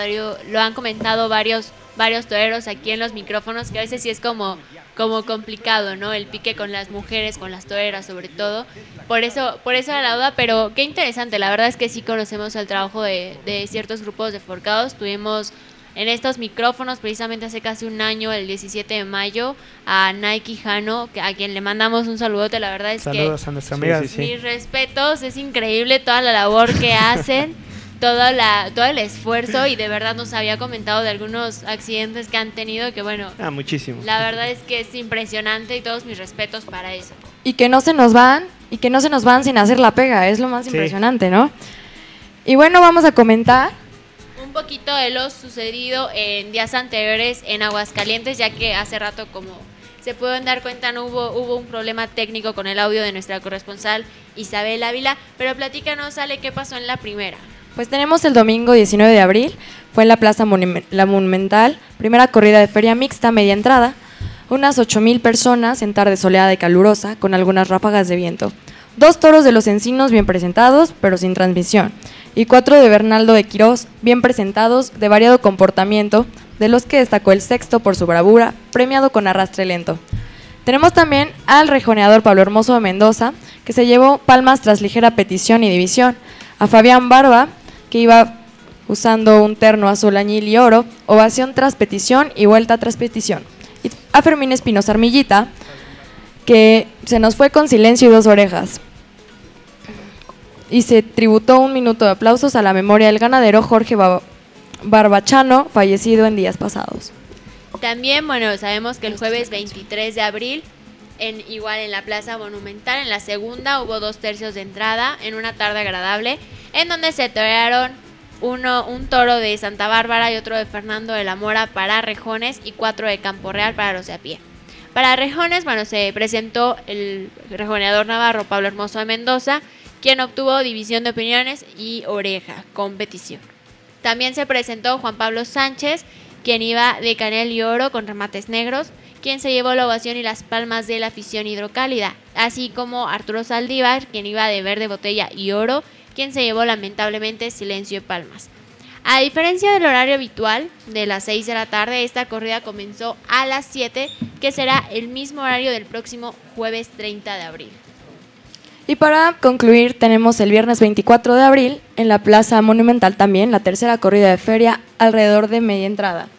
comentado varios toreros aquí en los micrófonos, que a veces sí es como complicado, ¿no? El pique con las mujeres, con las toreras sobre todo. Por eso era la duda, pero qué interesante. La verdad es que sí conocemos el trabajo de ciertos grupos de forcados. Tuvimos en estos micrófonos precisamente hace casi un año, el 17 de mayo, a Nike Jano, a quien le mandamos un saludote. La verdad es saludos que a nuestra amiga. Mis respetos, es increíble toda la labor que hacen. Todo el esfuerzo, y de verdad nos había comentado de algunos accidentes que han tenido que bueno, muchísimo. La verdad es que es impresionante y todos mis respetos para eso. Y que no se nos van sin hacer la pega, es lo más impresionante, ¿no? Y bueno, vamos a comentar un poquito de lo sucedido en días anteriores en Aguascalientes, ya que hace rato, como se pueden dar cuenta, no hubo un problema técnico con el audio de nuestra corresponsal Isabel Ávila, pero platícanos, Ale, ¿qué pasó en la primera? Pues tenemos el domingo 19 de abril, fue en la Plaza La Monumental, primera corrida de feria mixta media entrada, unas 8,000 personas en tarde soleada y calurosa, con algunas ráfagas de viento. 2 toros de los Encinos bien presentados, pero sin transmisión, y 4 de Bernaldo de Quirós, bien presentados, de variado comportamiento, de los que destacó el sexto por su bravura, premiado con arrastre lento. Tenemos también al rejoneador Pablo Hermoso de Mendoza, que se llevó palmas tras ligera petición y división, a Fabián Barba, que iba usando un terno azul añil y oro, ovación tras petición y vuelta tras petición. Y a Fermín Espinosa Armillita, que se nos fue con silencio y 2 orejas. Y se tributó 1 minuto de aplausos a la memoria del ganadero Jorge Barbachano, fallecido en días pasados. También, bueno, sabemos que el jueves 23 de abril, igual en la Plaza Monumental, en la segunda, hubo 2 tercios de entrada, en una tarde agradable, en donde se torearon un toro de Santa Bárbara y otro de Fernando de la Mora para rejones y 4 de Campo Real para los de a pie. Para rejones, bueno, se presentó el rejoneador navarro Pablo Hermoso de Mendoza, quien obtuvo división de opiniones y oreja, competición. También se presentó Juan Pablo Sánchez, quien iba de canel y oro con remates negros, quien se llevó la ovación y las palmas de la afición hidrocálida, así como Arturo Saldívar, quien iba de verde botella y oro, quien se llevó lamentablemente silencio y palmas. A diferencia del horario habitual de las 6 de la tarde, esta corrida comenzó a las 7, que será el mismo horario del próximo jueves 30 de abril. Y para concluir, tenemos el viernes 24 de abril, en la Plaza Monumental también, la tercera corrida de feria alrededor de media entrada.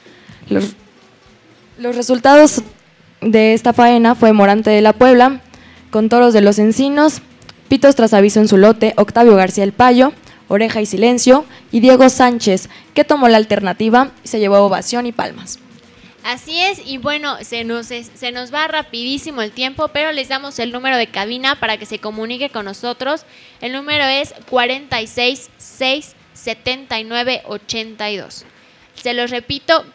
Los resultados de esta faena fue Morante de la Puebla, con toros de los Encinos, pitos tras aviso en su lote, Octavio García el Payo, oreja y silencio, y Diego Sánchez, que tomó la alternativa y se llevó ovación y palmas. Así es, y bueno, se nos va rapidísimo el tiempo, pero les damos el número de cabina para que se comunique con nosotros. El número es 466-7982. Se los repito,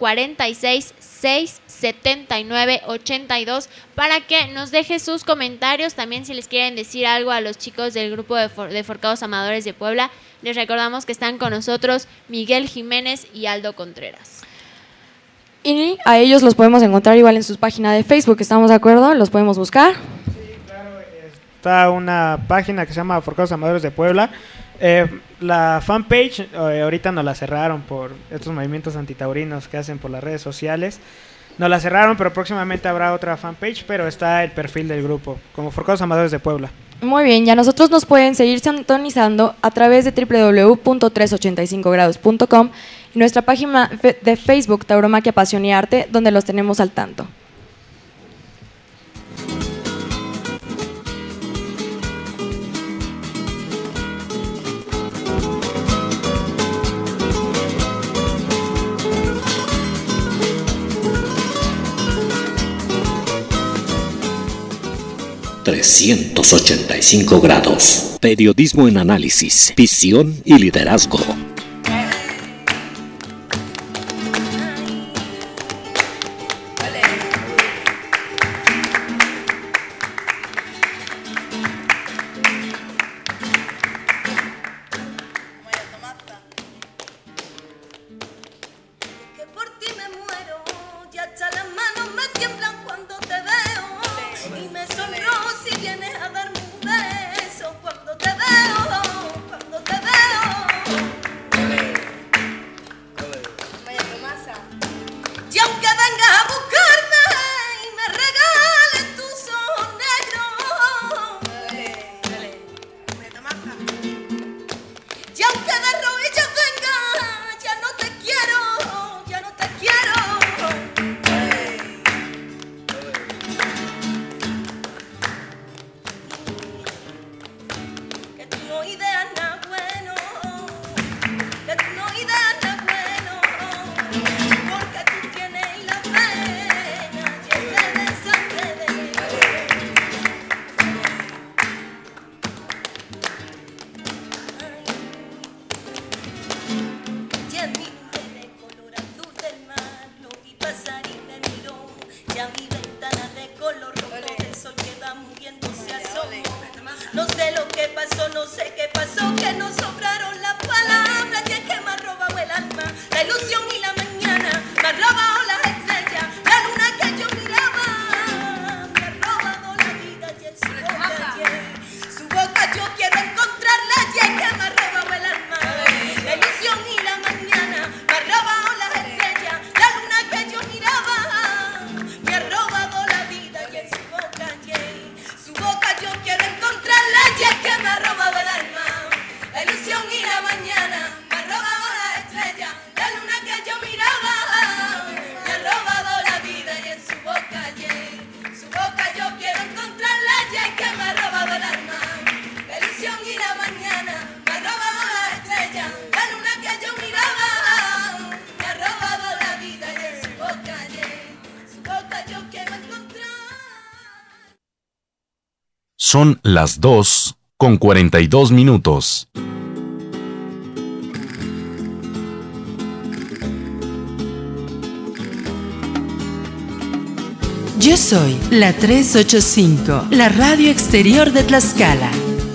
466-7982, para que nos deje sus comentarios. También si les quieren decir algo a los chicos del grupo de Forcados Amadores de Puebla, les recordamos que están con nosotros Miguel Jiménez y Aldo Contreras. Y a ellos los podemos encontrar igual en sus páginas de Facebook, ¿estamos de acuerdo? ¿Los podemos buscar? Sí, claro, está una página que se llama Forcados Amadores de Puebla. La fanpage ahorita nos la cerraron por estos movimientos antitaurinos que hacen por las redes sociales. Nos la cerraron, pero próximamente habrá otra fanpage, pero está el perfil del grupo, como Forcados Amadores de Puebla. Muy bien, ya nosotros nos pueden seguir sintonizando a través de www.385grados.com y nuestra página de Facebook Tauromaquia Pasión y Arte, donde los tenemos al tanto. 385 grados. Periodismo en análisis, visión y liderazgo. Son las 2:42. Yo soy la 385, la radio exterior de Tlaxcala.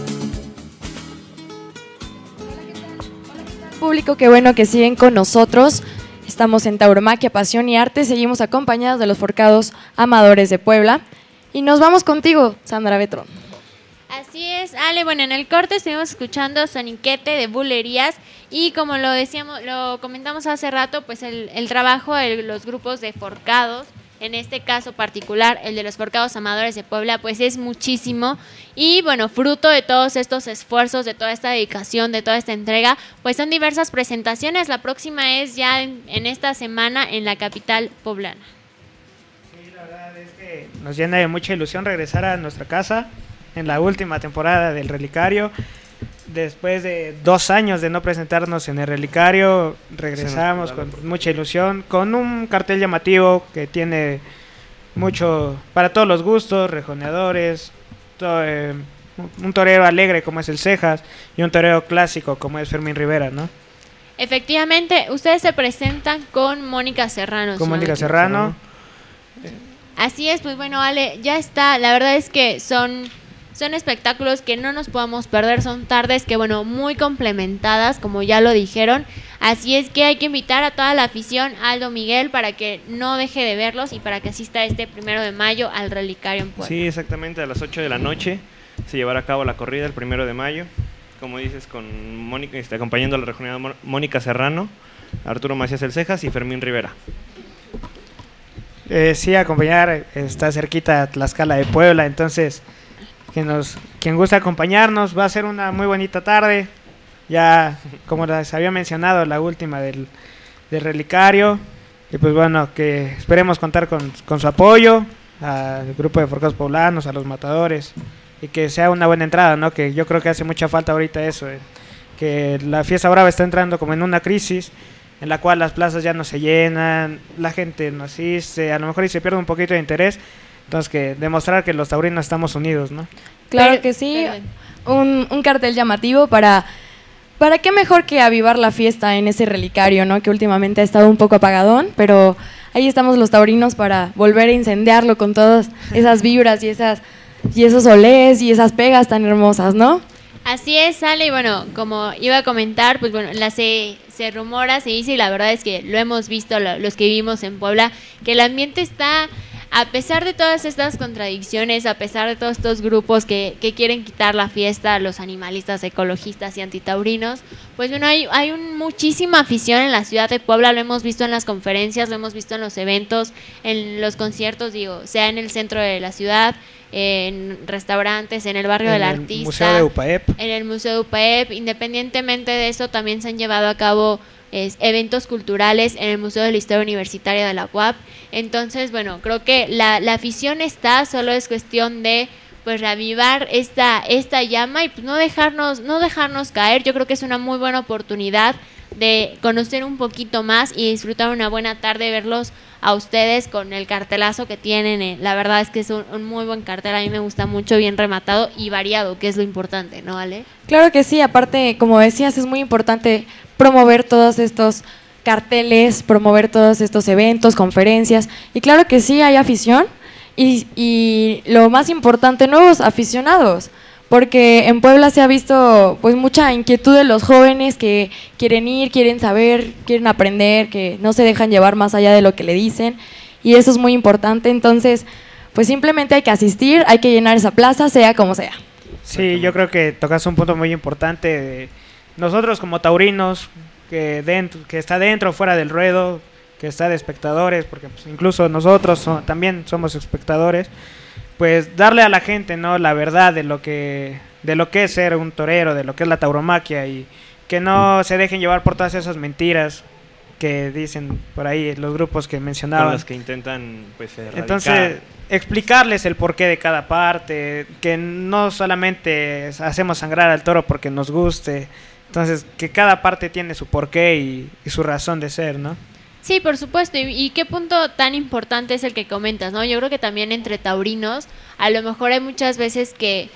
Público, qué bueno que siguen con nosotros. Estamos en Tauromaquia, Pasión y Arte. Seguimos acompañados de los Forcados Amadores de Puebla. Y nos vamos contigo, Sandra Betrón. Así es, Ale. Bueno, en el corte estuvimos escuchando Soniquete de Bulerías y como lo decíamos, lo comentamos hace rato, pues el trabajo de los grupos de forcados, en este caso particular, el de los Forcados Amadores de Puebla, pues es muchísimo y bueno, fruto de todos estos esfuerzos, de toda esta dedicación, de toda esta entrega, pues son diversas presentaciones. La próxima es ya en esta semana en la capital poblana. Sí, la verdad es que nos llena de mucha ilusión regresar a nuestra casa en la última temporada del Relicario. Después de 2 años de no presentarnos en el Relicario, regresamos con mucha ilusión, con un cartel llamativo que tiene mucho para todos los gustos, rejoneadores, un torero alegre como es el Cejas y un torero clásico como es Fermín Rivera, ¿no? Efectivamente, ustedes se presentan con Mónica Serrano. Con Mónica Serrano. Así es, pues bueno, Ale, ya está. La verdad es que son espectáculos que no nos podamos perder, son tardes que, bueno, muy complementadas, como ya lo dijeron. Así es que hay que invitar a toda la afición a Aldo Miguel para que no deje de verlos y para que asista este 1 de mayo al Relicario en Puebla. Sí, exactamente, a las 8 de la noche se llevará a cabo la corrida el 1 de mayo. Como dices, con Mónica, acompañando a la rejoneadora Mónica Serrano, Arturo Macías El Cejas y Fermín Rivera. Sí, acompañar, está cerquita Tlaxcala de Puebla, entonces quien gusta acompañarnos, va a ser una muy bonita tarde, ya como les había mencionado, la última del Relicario, y pues bueno, que esperemos contar con su apoyo, al grupo de forcados poblanos, a los matadores, y que sea una buena entrada, ¿no? Que yo creo que hace mucha falta ahorita eso, que la fiesta brava está entrando como en una crisis, en la cual las plazas ya no se llenan, la gente no asiste, a lo mejor y se pierde un poquito de interés. Entonces, que demostrar que los taurinos estamos unidos, ¿no? Claro que sí, un cartel llamativo para qué mejor que avivar la fiesta en ese relicario, ¿no? Que últimamente ha estado un poco apagadón, pero ahí estamos los taurinos para volver a incendiarlo con todas esas vibras y esos olés y esas pegas tan hermosas, ¿no? Así es, Ale, y bueno, como iba a comentar, pues bueno, se rumora, se dice, y la verdad es que lo hemos visto los que vivimos en Puebla, que el ambiente está, a pesar de todas estas contradicciones, a pesar de todos estos grupos que quieren quitar la fiesta, los animalistas, ecologistas y antitaurinos, pues bueno, hay muchísima afición en la ciudad de Puebla, lo hemos visto en las conferencias, lo hemos visto en los eventos, en los conciertos, sea en el centro de la ciudad, en restaurantes, en el barrio del artista, Museo de UPAEP. En el Museo de UPAEP. Independientemente de eso, también se han llevado a cabo eventos culturales en el Museo de la Historia Universitaria de la UAP. Entonces, bueno, creo que la afición está, solo es cuestión de pues reavivar esta llama y pues no dejarnos caer. Yo creo que es una muy buena oportunidad de conocer un poquito más y disfrutar una buena tarde, verlos a ustedes con el cartelazo que tienen. La verdad es que es un muy buen cartel, a mí me gusta mucho, bien rematado y variado, que es lo importante, ¿no, Ale? Claro que sí, aparte, como decías, es muy importante promover todos estos carteles, promover todos estos eventos, conferencias, y claro que sí, hay afición y lo más importante, nuevos aficionados, porque en Puebla se ha visto pues mucha inquietud de los jóvenes que quieren ir, quieren saber, quieren aprender, que no se dejan llevar más allá de lo que le dicen, y eso es muy importante. Entonces pues simplemente hay que asistir, hay que llenar esa plaza, sea como sea. Sí, yo creo que tocas un punto muy importante de nosotros como taurinos, que está dentro o fuera del ruedo, que está de espectadores, porque pues, incluso nosotros también somos espectadores, pues darle a la gente, ¿no?, la verdad de lo que es ser un torero, de lo que es la tauromaquia, y que no se dejen llevar por todas esas mentiras que dicen por ahí los grupos que mencionaban. Con las que intentan pues erradicar. Entonces, explicarles el porqué de cada parte, que no solamente hacemos sangrar al toro porque nos guste, entonces que cada parte tiene su porqué y su razón de ser, ¿no? Sí, por supuesto, y qué punto tan importante es el que comentas, ¿no? Yo creo que también entre taurinos, a lo mejor hay muchas veces que,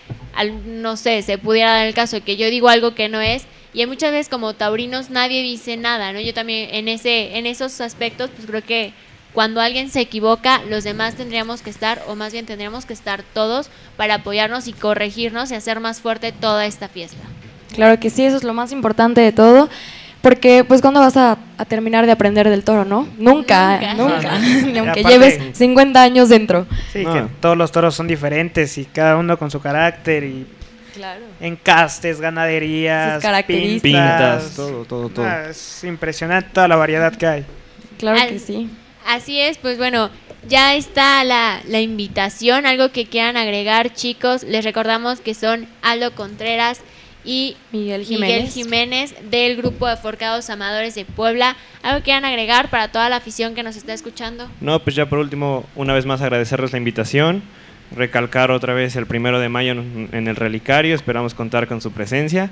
no sé, se pudiera dar el caso de que yo digo algo que no es, y hay muchas veces como taurinos nadie dice nada, ¿no? Yo también en esos aspectos, pues creo que cuando alguien se equivoca, los demás tendríamos que estar, o más bien tendríamos que estar todos para apoyarnos y corregirnos y hacer más fuerte toda esta fiesta. Claro que sí, eso es lo más importante de todo. Porque, pues, ¿cuándo vas a terminar de aprender del toro, no? Nunca. Ni aunque aparte, lleves 50 años dentro. Sí, que todos los toros son diferentes y cada uno con su carácter y claro, encastes, ganaderías, sus características, pintas, todo. Es impresionante toda la variedad que hay. Claro que sí. Así es, pues bueno, ya está la invitación, algo que quieran agregar, chicos. Les recordamos que son Aldo Contreras y Miguel Jiménez del grupo de Forcados Amadores de Puebla. ¿Algo que quieran agregar para toda la afición que nos está escuchando? No, pues ya por último, una vez más agradecerles la invitación, recalcar otra vez el 1 de mayo en el relicario, esperamos contar con su presencia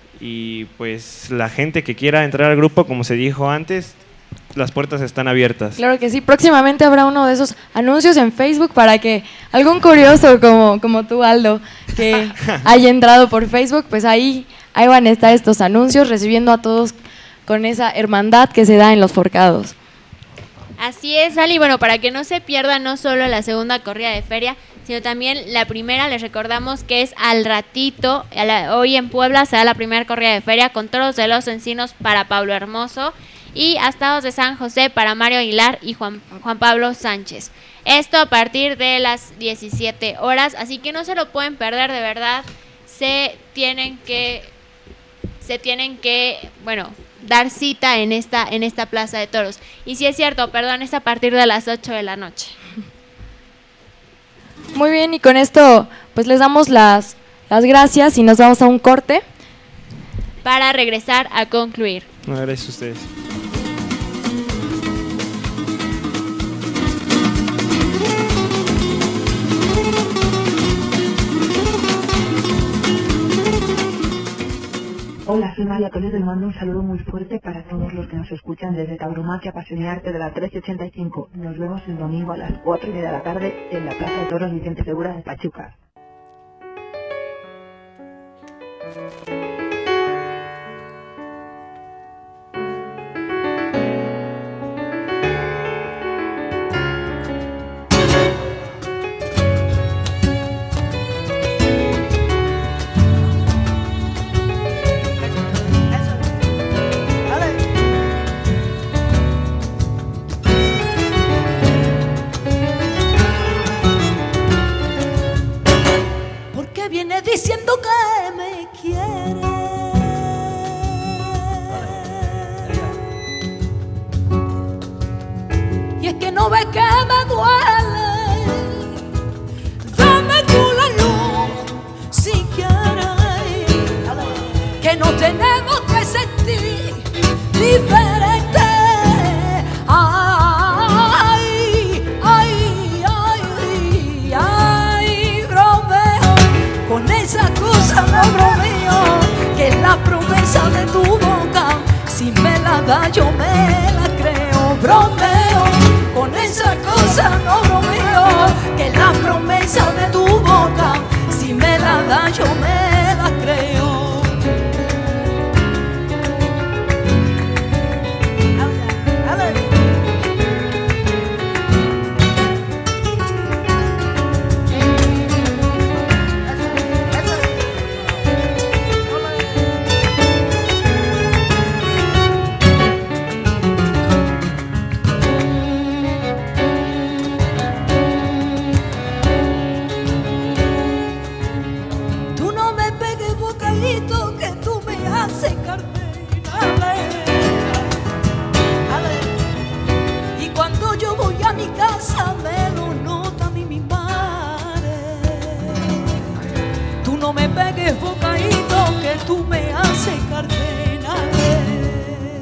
y pues la gente que quiera entrar al grupo, como se dijo antes, las puertas están abiertas. Claro que sí, próximamente habrá uno de esos anuncios en Facebook para que algún curioso como tú, Aldo, que haya entrado por Facebook, pues ahí van a estar estos anuncios recibiendo a todos con esa hermandad que se da en los forcados. Así es, Ali. Bueno, para que no se pierda no solo la segunda corrida de feria, sino también la primera, les recordamos que es al ratito, hoy en Puebla se da la primera corrida de feria con toros de los encinos para Pablo Hermoso y astados de San José para Mario Aguilar y Juan Pablo Sánchez. Esto a partir de las 17 horas, así que no se lo pueden perder, de verdad. Se tienen que dar cita en esta plaza de toros. Y si es cierto, perdón, es a partir de las 8 de la noche. Muy bien, y con esto pues les damos las gracias y nos vamos a un corte para regresar a concluir. Gracias a ustedes. Hola, soy María Toledo y mando un saludo muy fuerte para todos los que nos escuchan desde Tauromaquia, Pasión y Arte de la 1385. Nos vemos el domingo a las 4:30 de la tarde en la Plaza de Toros Vicente Segura de Pachuca. Viene diciendo que me quiere, y es que no ves que me duele. Dame tú la luz si quieres, que no tenemos que sentir diferente. Con esa cosa no bromeo, que la promesa de tu boca, si me la da yo me la creo. Bromeo, con esa cosa no bromeo, que la promesa de tu boca, si me la da yo me la creo. Y cuando yo voy a mi casa me lo nota a mí mi madre. Tú no me pegues bocadito que tú me haces cardenales.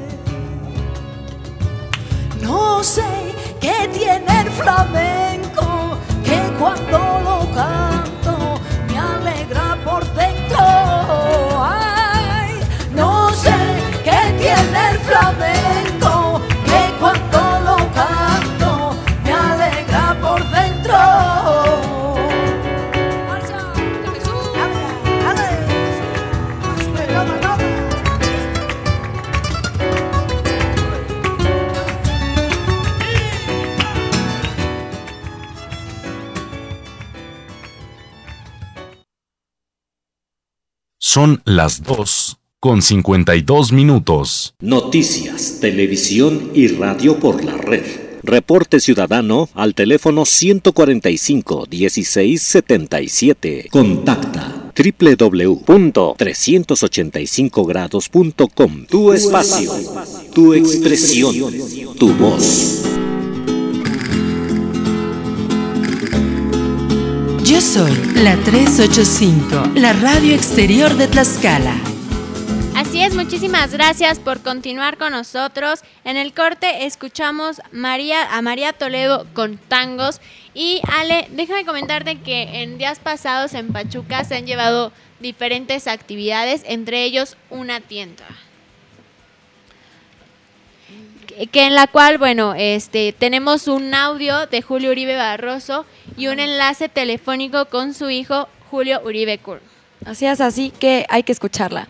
No sé qué tiene el flamenco, que cuando lo canto me alegra por dentro. No sé qué tiene el flamenco, que cuando lo canto me alegra por dentro. Son las 2:52. Noticias, televisión y radio por la red. Reporte ciudadano al teléfono 145-1677. Contacta www.385grados.com. Tu espacio, tu expresión, tu voz. Yo soy la 385, la radio exterior de Tlaxcala. Así es, muchísimas gracias por continuar con nosotros. En el corte escuchamos a María Toledo con tangos. Y Ale, déjame comentarte que en días pasados en Pachuca se han llevado diferentes actividades, entre ellos una tienda. Que en la cual, bueno, tenemos un audio de Julio Uribe Barroso y un enlace telefónico con su hijo Julio Uribe Kur. Así que hay que escucharla.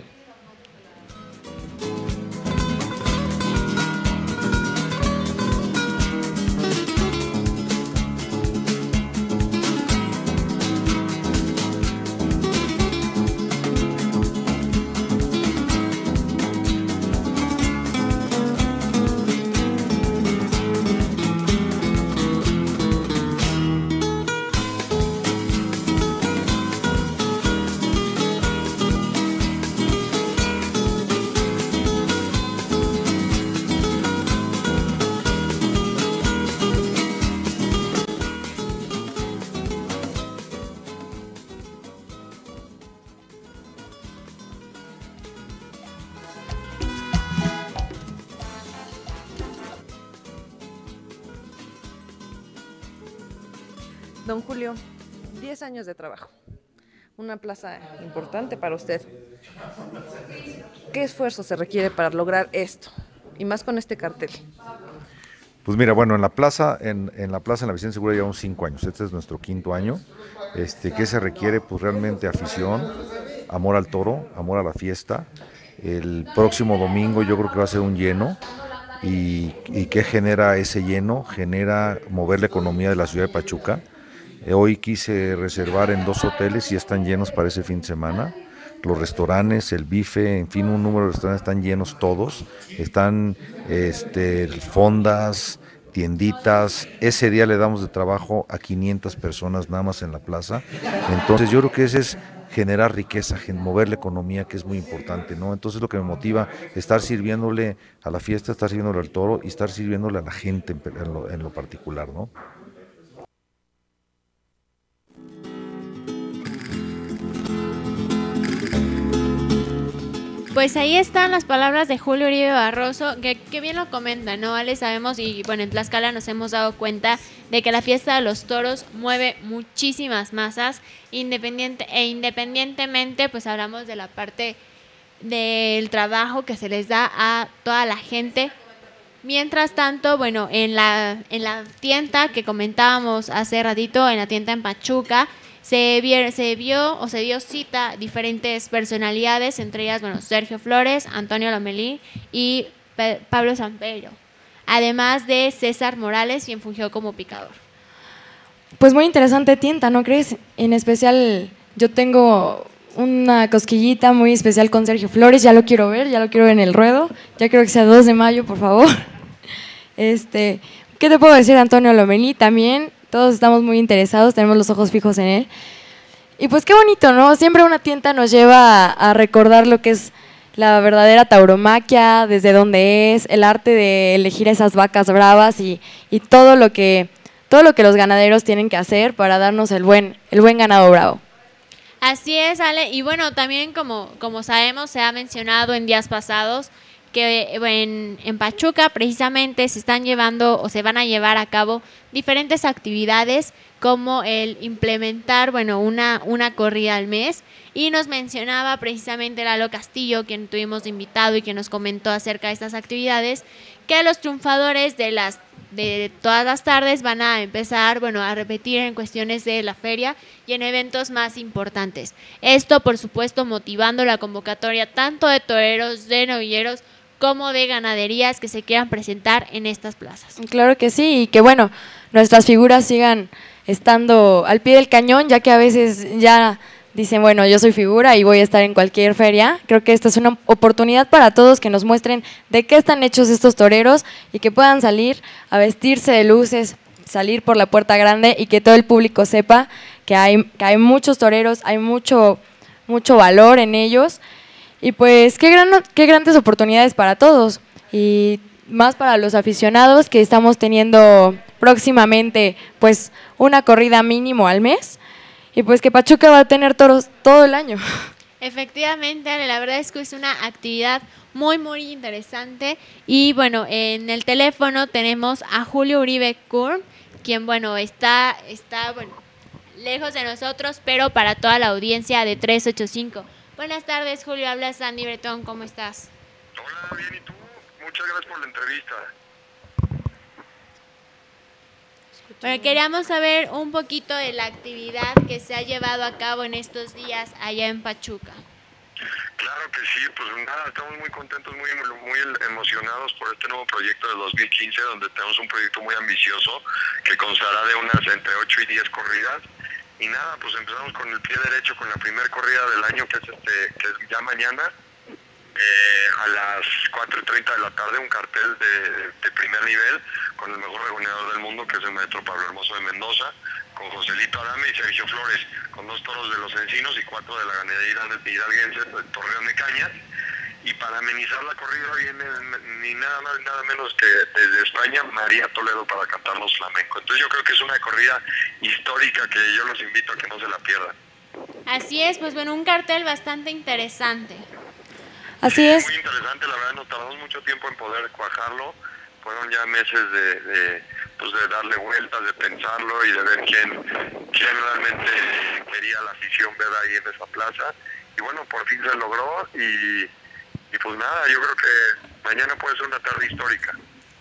Don Julio, 10 años de trabajo, una plaza importante para usted. ¿Qué esfuerzo se requiere para lograr esto? Y más con este cartel. Pues mira, bueno, en la plaza, en la Vicente Segura llevamos 5 años, este es nuestro 5º año. ¿Qué se requiere? Pues realmente afición, amor al toro, amor a la fiesta. El próximo domingo yo creo que va a ser un lleno. ¿Y qué genera ese lleno? Genera mover la economía de la ciudad de Pachuca. Hoy quise reservar en 2 hoteles y están llenos para ese fin de semana. Los restaurantes, el bife, en fin, un número de restaurantes están llenos todos. Están fondas, tienditas. Ese día le damos de trabajo a 500 personas nada más en la plaza. Entonces yo creo que ese es generar riqueza, mover la economía, que es muy importante, ¿no? Entonces lo que me motiva es estar sirviéndole a la fiesta, estar sirviéndole al toro y estar sirviéndole a la gente en lo particular, ¿no? Pues ahí están las palabras de Julio Uribe Barroso, que bien lo comenta, ¿no? Ale, sabemos, y bueno, en Tlaxcala nos hemos dado cuenta de que la fiesta de los toros mueve muchísimas masas, independientemente, pues hablamos de la parte del trabajo que se les da a toda la gente. Mientras tanto, bueno, en la tienda que comentábamos hace ratito, en la tienda en Pachuca, se dio cita diferentes personalidades, entre ellas, bueno, Sergio Flores, Antonio Lomelí y Pablo Sampedro, además de César Morales, quien fungió como picador. Pues muy interesante tienda, ¿no crees? En especial, yo tengo una cosquillita muy especial con Sergio Flores, ya lo quiero ver en el ruedo, ya creo que sea 2 de mayo, por favor. ¿Qué te puedo decir de Antonio Lomelí? También todos estamos muy interesados, tenemos los ojos fijos en él. Y pues qué bonito, ¿no? Siempre una tienda nos lleva a recordar lo que es la verdadera tauromaquia, desde dónde es, el arte de elegir esas vacas bravas y todo lo que los ganaderos tienen que hacer para darnos el buen ganado bravo. Así es, Ale, y bueno, también como sabemos, se ha mencionado en días pasados que en Pachuca precisamente se están llevando o se van a llevar a cabo diferentes actividades como el implementar, bueno, una corrida al mes, y nos mencionaba precisamente Lalo Castillo, quien tuvimos de invitado y quien nos comentó acerca de estas actividades, que los triunfadores de todas las tardes van a empezar, bueno, a repetir en cuestiones de la feria y en eventos más importantes. Esto, por supuesto, motivando la convocatoria tanto de toreros, de novilleros, como de ganaderías que se quieran presentar en estas plazas. Claro que sí, y que bueno, nuestras figuras sigan estando al pie del cañón, ya que a veces ya dicen, bueno, yo soy figura y voy a estar en cualquier feria. Creo que esta es una oportunidad para todos que nos muestren de qué están hechos estos toreros y que puedan salir a vestirse de luces, salir por la puerta grande y que todo el público sepa que hay muchos toreros, hay mucho valor en ellos. Y pues qué grandes oportunidades para todos y más para los aficionados, que estamos teniendo próximamente pues una corrida mínimo al mes, y pues que Pachuca va a tener toros todo el año. Efectivamente, Ale, la verdad es que es una actividad muy interesante. Y bueno, en el teléfono tenemos a Julio Uribe Kurm, quien bueno está bueno, lejos de nosotros, pero para toda la audiencia de 385. Buenas tardes, Julio, habla Sandy Bretón, ¿cómo estás? Hola, bien, ¿y tú? Muchas gracias por la entrevista. Bueno, queríamos saber un poquito de la actividad que se ha llevado a cabo en estos días allá en Pachuca. Claro que sí, pues nada, estamos muy contentos, muy emocionados por este nuevo proyecto del 2015, donde tenemos un proyecto muy ambicioso que constará de unas entre 8 y 10 corridas. Y nada, pues empezamos con el pie derecho con la primera corrida del año, que es ya mañana, a las 4:30 de la tarde, un cartel de primer nivel con el mejor regoneador del mundo, que es el maestro Pablo Hermoso de Mendoza, con Joselito Adame y Sergio Flores, con 2 toros de los Encinos y 4 de la ganadería hidalguense de Torreón de Cañas. Y para amenizar la corrida viene ni nada más ni nada menos que desde España María Toledo para cantarnos flamenco. Entonces yo creo que es una corrida histórica que yo los invito a que no se la pierdan. Así es, pues bueno, un cartel bastante interesante. Así es. Muy interesante, la verdad nos tardamos mucho tiempo en poder cuajarlo. Fueron ya meses pues de darle vueltas, de pensarlo y de ver quién realmente quería la afición ver ahí en esa plaza. Y bueno, por fin se logró y pues nada, yo creo que mañana puede ser una tarde histórica.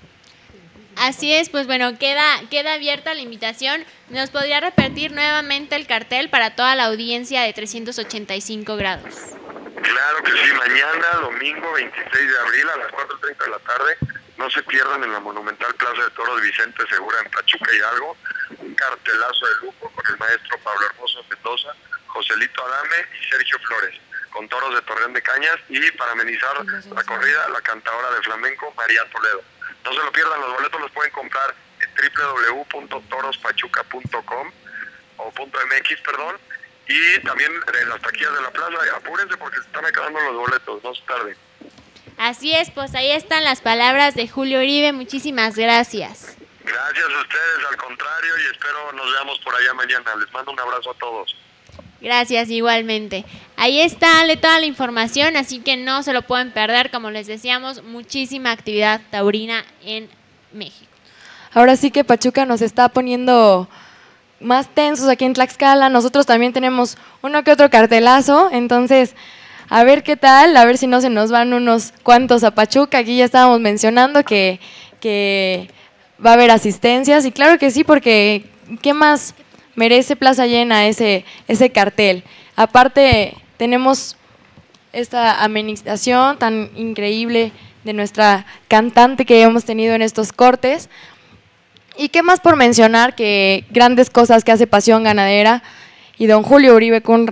Así es, pues bueno, queda abierta la invitación. ¿Nos podría repetir nuevamente el cartel para toda la audiencia de 385 grados? Claro que sí, mañana, domingo 26 de abril a las 4:30 de la tarde, no se pierdan en la monumental Plaza de Toros Vicente Segura en Pachuca, Hidalgo, un cartelazo de lujo con el maestro Pablo Hermoso Mendoza, Joselito Adame y Sergio Flores, con toros de Torreón de Cañas y para amenizar la corrida, la cantadora de flamenco María Toledo. No se lo pierdan, los boletos los pueden comprar en www.torospachuca.com o .mx, perdón, y también en las taquillas de la plaza. Apúrense porque se están acabando los boletos, no se tarden. Así es, pues ahí están las palabras de Julio Uribe, muchísimas gracias. Gracias a ustedes, al contrario, y espero nos veamos por allá mañana. Les mando un abrazo a todos. Gracias, igualmente. Ahí está toda la información, así que no se lo pueden perder. Como les decíamos, muchísima actividad taurina en México. Ahora sí que Pachuca nos está poniendo más tensos aquí en Tlaxcala. Nosotros también tenemos uno que otro cartelazo, entonces a ver qué tal, a ver si no se nos van unos cuantos a Pachuca. Aquí ya estábamos mencionando que va a haber asistencias, y claro que sí, porque ¿qué más merece plaza llena ese cartel? Aparte tenemos esta amenización tan increíble de nuestra cantante que hemos tenido en estos cortes. Y qué más por mencionar que grandes cosas que hace Pasión Ganadera, y don Julio Uribe Kun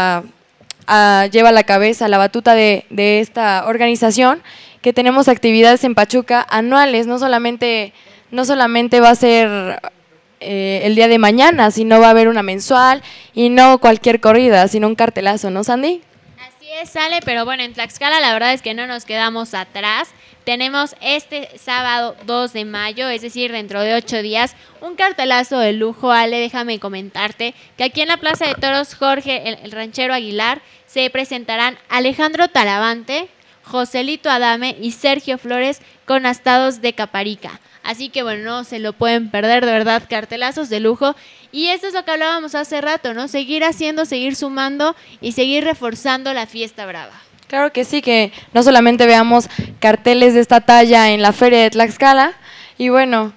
lleva la cabeza, la batuta de esta organización, que tenemos actividades en Pachuca anuales. No solamente va a ser el día de mañana, sino va a haber una mensual, y no cualquier corrida, sino un cartelazo, ¿no, Sandy? Así es, Sale, pero bueno, en Tlaxcala la verdad es que no nos quedamos atrás. Tenemos este sábado 2 de mayo, es decir, dentro de 8 días, un cartelazo de lujo. Ale, déjame comentarte que aquí en la Plaza de Toros Jorge, el Ranchero Aguilar, se presentarán Alejandro Talavante, Joselito Adame y Sergio Flores con astados de Caparica. Así que bueno, no se lo pueden perder, de verdad, cartelazos de lujo. Y esto es lo que hablábamos hace rato, ¿no? Seguir haciendo, seguir sumando y seguir reforzando la fiesta brava. Claro que sí, que no solamente veamos carteles de esta talla en la Feria de Tlaxcala, y bueno,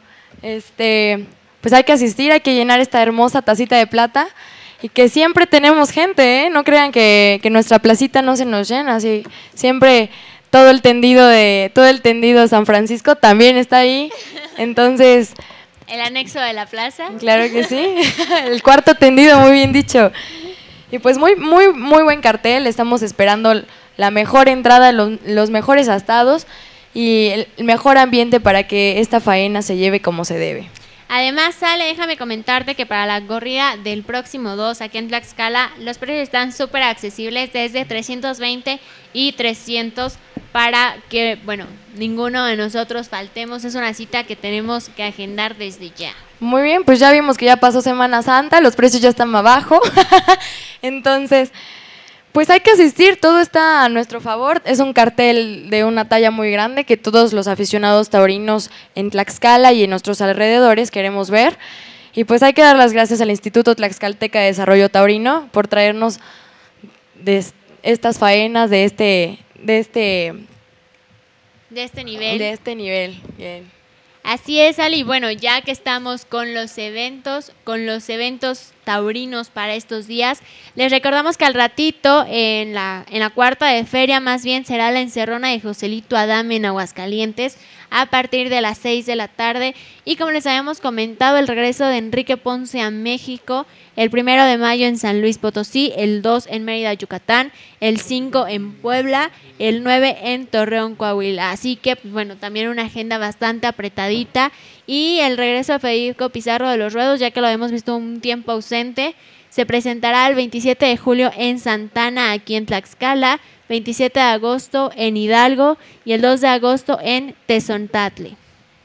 pues hay que asistir, hay que llenar esta hermosa tacita de plata, y que siempre tenemos gente, ¿eh? No crean que nuestra placita no se nos llena, así, siempre todo el tendido de San Francisco también está ahí, entonces... ¿El anexo de la plaza? Claro que sí, el cuarto tendido, muy bien dicho. Y pues muy buen cartel, estamos esperando la mejor entrada, los mejores astados y el mejor ambiente para que esta faena se lleve como se debe. Además, Sale, déjame comentarte que para la corrida del próximo 2 aquí en Tlaxcala, los precios están súper accesibles, desde 320 y 300, para que, bueno, ninguno de nosotros faltemos. Es una cita que tenemos que agendar desde ya. Muy bien, pues ya vimos que ya pasó Semana Santa, los precios ya están abajo, entonces... Pues hay que asistir, todo está a nuestro favor. Es un cartel de una talla muy grande que todos los aficionados taurinos en Tlaxcala y en nuestros alrededores queremos ver. Y pues hay que dar las gracias al Instituto Tlaxcalteca de Desarrollo Taurino por traernos de estas faenas de este nivel. De este nivel, bien. Así es, Ali. Bueno, ya que estamos con los eventos taurinos para estos días, les recordamos que al ratito en la cuarta de feria, más bien, será la encerrona de Joselito Adame en Aguascalientes a partir de las 6 de la tarde. Y como les habíamos comentado, el regreso de Enrique Ponce a México el 1 de mayo en San Luis Potosí, el 2 en Mérida, Yucatán, el 5 en Puebla, el 9 en Torreón, Coahuila. Así que, pues, bueno, también una agenda bastante apretadita. Y el regreso de Federico Pizarro de los Ruedos, ya que lo hemos visto un tiempo ausente, se presentará el 27 de julio en Santana, aquí en Tlaxcala, 27 de agosto en Hidalgo y el 2 de agosto en Tezontle.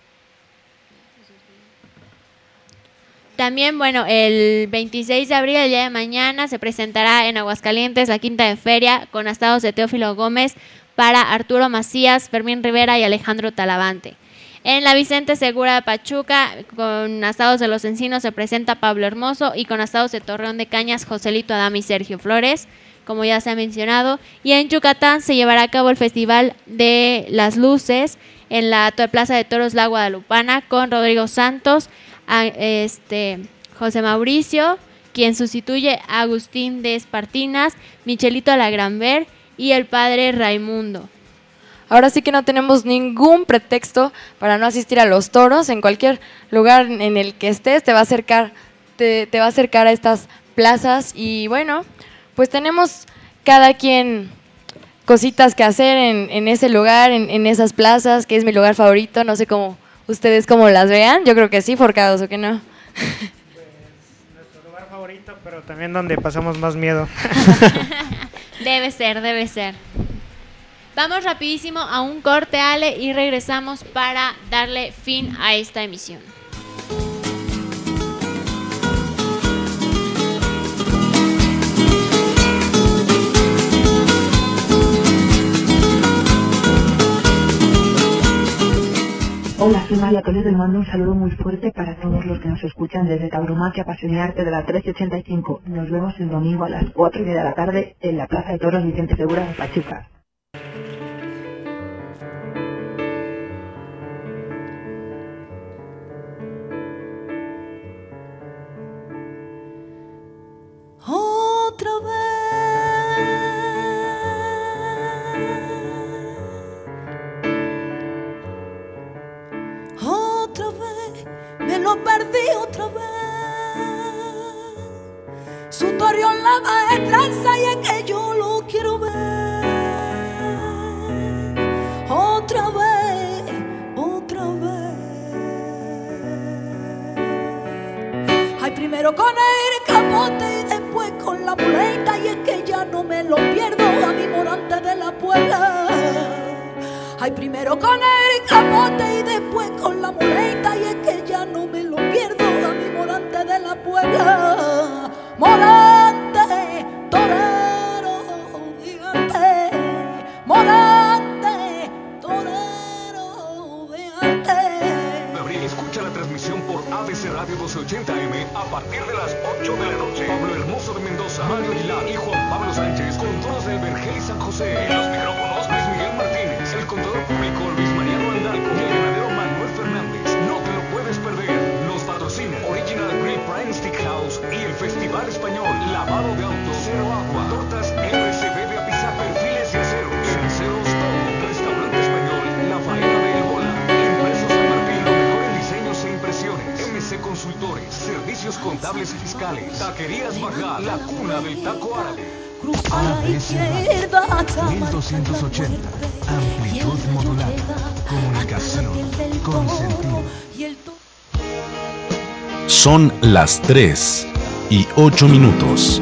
También, bueno, el 26 de abril, el día de mañana, se presentará en Aguascalientes la quinta de feria con astados de Teófilo Gómez para Arturo Macías, Fermín Rivera y Alejandro Talavante. En la Vicente Segura de Pachuca, con Asados de los Encinos, se presenta Pablo Hermoso, y con Asados de Torreón de Cañas, Joselito Adame y Sergio Flores, como ya se ha mencionado. Y en Yucatán se llevará a cabo el Festival de las Luces en la Plaza de Toros La Guadalupana, con Rodrigo Santos, José Mauricio, quien sustituye a Agustín de Espartinas, Michelito Lagranver y el padre Raimundo. Ahora sí que no tenemos ningún pretexto para no asistir a los toros. En cualquier lugar en el que estés te va a acercar a estas plazas. Y bueno, pues tenemos cada quien cositas que hacer en ese lugar, en esas plazas, que es mi lugar favorito. No sé cómo ustedes cómo las vean. Yo creo que sí, Forcados, ¿o qué no? Nuestro lugar favorito, pero también donde pasamos más miedo. Debe ser. Vamos rapidísimo a un corte, Ale, y regresamos para darle fin a esta emisión. Hola, soy María Toledo y mando un saludo muy fuerte para todos los que nos escuchan desde Tauromaquia, Pasión y Arte de la 385. Nos vemos el domingo a las 4:30 de la tarde en la Plaza de Toros Vicente Segura de Pachuca. Otra vez, me lo perdí otra vez. Su Torión la maestranza y es que yo lo quiero ver. Otra vez. Ay, primero con el capote y después con la muleta, y es que ya no me lo pierdo a mi morante de la Puebla. Ay, primero con el capote y después con la muleta, y es que ya no me lo pierdo a mi morante de la Puebla. Morante, torero, gigante. Morante, torero, gigante. Gabriel, escucha la transmisión por ABC Radio 1280M a partir de las 8 de la noche. Pablo Hermoso de Mendoza, Mario Aguilar y Juan Pablo Sánchez, con toros del Vergel y San José. En los micrófonos, Luis Miguel Martínez, el contador público Luis Mariano Andalco y el ganadero Manuel Fernández. No te lo puedes perder. Nos patrocina Original Grill Prime Steakhouse y el Festival Español. Lavado de autos, Cero Agua, tortas RCB de Apizá, perfiles y aceros. Ceros Todo, Restaurante Español, La Faena de El Bola. Impresos San Martín, lo mejor en diseños e impresiones. MC Consultores, servicios contables y fiscales. Taquerías Bajá, la cuna del taco árabe. ABC 1280, amplitud modulada, comunicación con sentido. Son las 3:08.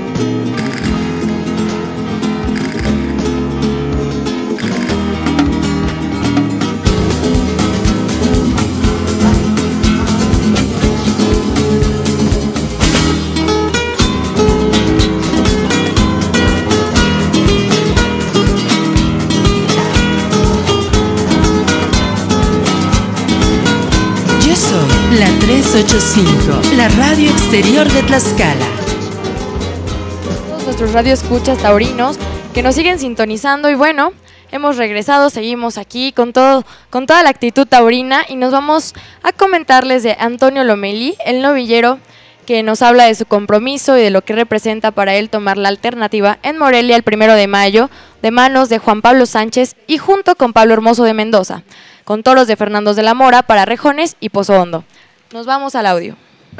La 385, la radio exterior de Tlaxcala. Todos nuestros radioescuchas taurinos que nos siguen sintonizando, y bueno, hemos regresado, seguimos aquí con toda la actitud taurina, y nos vamos a comentarles de Antonio Lomelí, el novillero, que nos habla de su compromiso y de lo que representa para él tomar la alternativa en Morelia el 1 de mayo, de manos de Juan Pablo Sánchez y junto con Pablo Hermoso de Mendoza, con toros de Fernández de la Mora para Rejones y Pozo Hondo. Nos vamos al audio.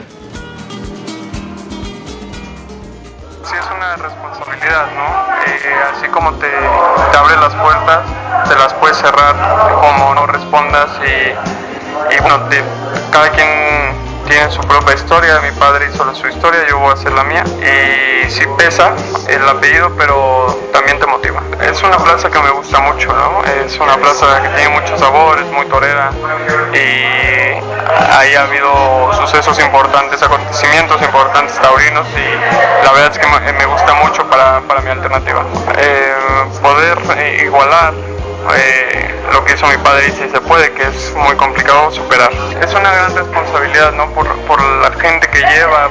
Sí, es una responsabilidad, ¿no? Así como te abre las puertas, te las puedes cerrar como no respondas, y bueno, cada quien tiene su propia historia. Mi padre hizo su historia, yo voy a hacer la mía, y sí pesa el apellido, pero también te motiva. Es una plaza que me gusta mucho, ¿no? Es una plaza que tiene mucho sabor, es muy torera, y ahí ha habido sucesos importantes, acontecimientos importantes taurinos, y la verdad es que me gusta mucho para mi alternativa. Poder igualar lo que hizo mi padre y si se puede, que es muy complicado superar. Es una gran responsabilidad, ¿no? Por la gente que lleva,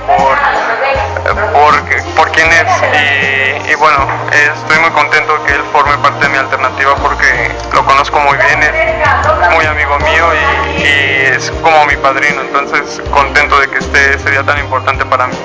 por quién es, y bueno, estoy muy contento que él forme parte de mi alternativa porque lo conozco muy bien, es muy amigo mío y es como mi padrino, entonces contento de que esté ese día tan importante para mí.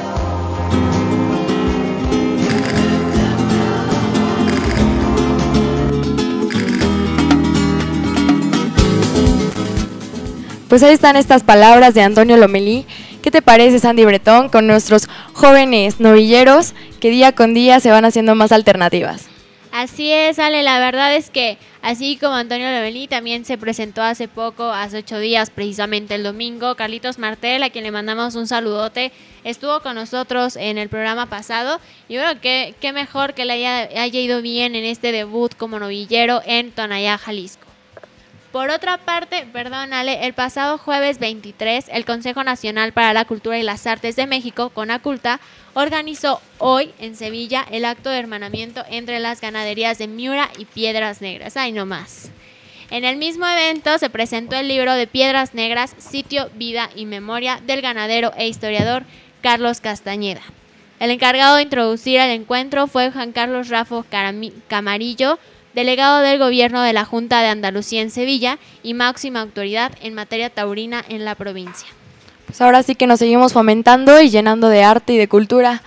Pues ahí están estas palabras de Antonio Lomelí. ¿Qué te parece, Sandy Bretón, con nuestros jóvenes novilleros que día con día se van haciendo más alternativas? Así es, Ale, la verdad es que así como Antonio Lomelí también se presentó hace poco, hace 8 días, precisamente el domingo, Carlitos Martel, a quien le mandamos un saludote, estuvo con nosotros en el programa pasado y bueno, qué mejor que le haya ido bien en este debut como novillero en Tonayá, Jalisco. Por otra parte, Ale, el pasado jueves 23, el Consejo Nacional para la Cultura y las Artes de México, CONACULTA, organizó hoy en Sevilla el acto de hermanamiento entre las ganaderías de Miura y Piedras Negras. ¡Ay, no más! En el mismo evento se presentó el libro de Piedras Negras, Sitio, Vida y Memoria del ganadero e historiador Carlos Castañeda. El encargado de introducir el encuentro fue Juan Carlos Rafo Camarillo, delegado del Gobierno de la Junta de Andalucía en Sevilla y máxima autoridad en materia taurina en la provincia. Pues ahora sí que nos seguimos fomentando y llenando de arte y de cultura,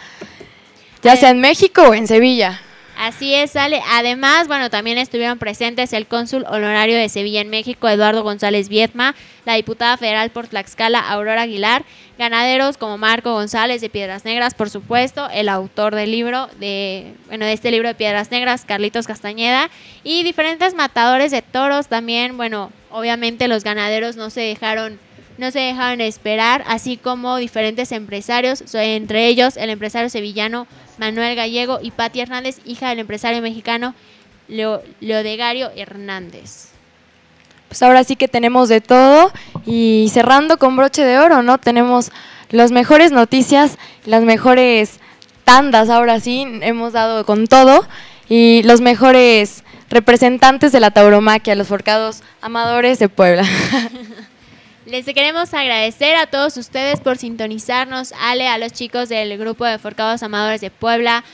ya sea en México o en Sevilla. Así es, Ale. Además, bueno, también estuvieron presentes el cónsul honorario de Sevilla en México, Eduardo González Viedma, la diputada federal por Tlaxcala, Aurora Aguilar, ganaderos como Marco González de Piedras Negras, por supuesto, el autor del libro de este libro de Piedras Negras, Carlitos Castañeda, y diferentes matadores de toros también. Bueno, obviamente los ganaderos no se dejaron esperar, así como diferentes empresarios, entre ellos el empresario sevillano Manuel Gallego y Pati Hernández, hija del empresario mexicano Leodegario Hernández. Pues ahora sí que tenemos de todo y cerrando con broche de oro, ¿no? Tenemos las mejores noticias, las mejores tandas, ahora sí, hemos dado con todo y los mejores representantes de la tauromaquia, los forcados amadores de Puebla. Les queremos agradecer a todos ustedes por sintonizarnos, Ale, a los chicos del grupo de Forcados Amadores de Puebla,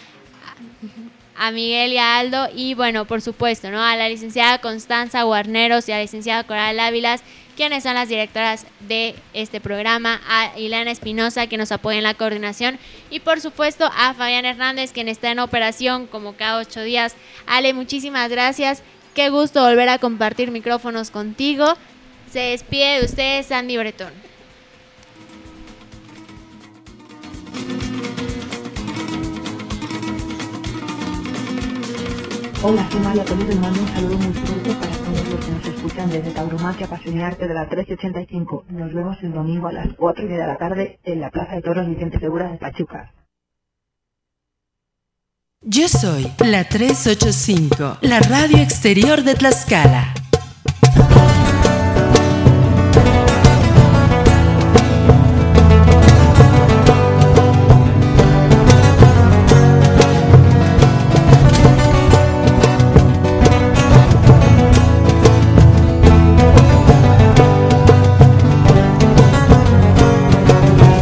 a Miguel y a Aldo, y bueno, por supuesto, ¿no?, a la licenciada Constanza Guarneros y a la licenciada Coral Ávilas, quienes son las directoras de este programa, a Ileana Espinosa, que nos apoya en la coordinación, y por supuesto a Fabián Hernández, quien está en operación como cada 8 días. Ale, muchísimas gracias, qué gusto volver a compartir micrófonos contigo. Se despide de ustedes Sandy Bretón. Hola, soy María Toledo y mando un saludo muy fuerte para todos los que nos escuchan desde Tauromaquia Pasión y Arte de la 385. Nos vemos el domingo a las 4:30 de la tarde en la Plaza de Toros Vicente Segura de Pachuca. Yo soy la 385, la radio exterior de Tlaxcala.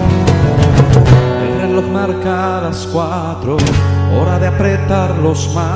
Marca las 4, hora de apretar los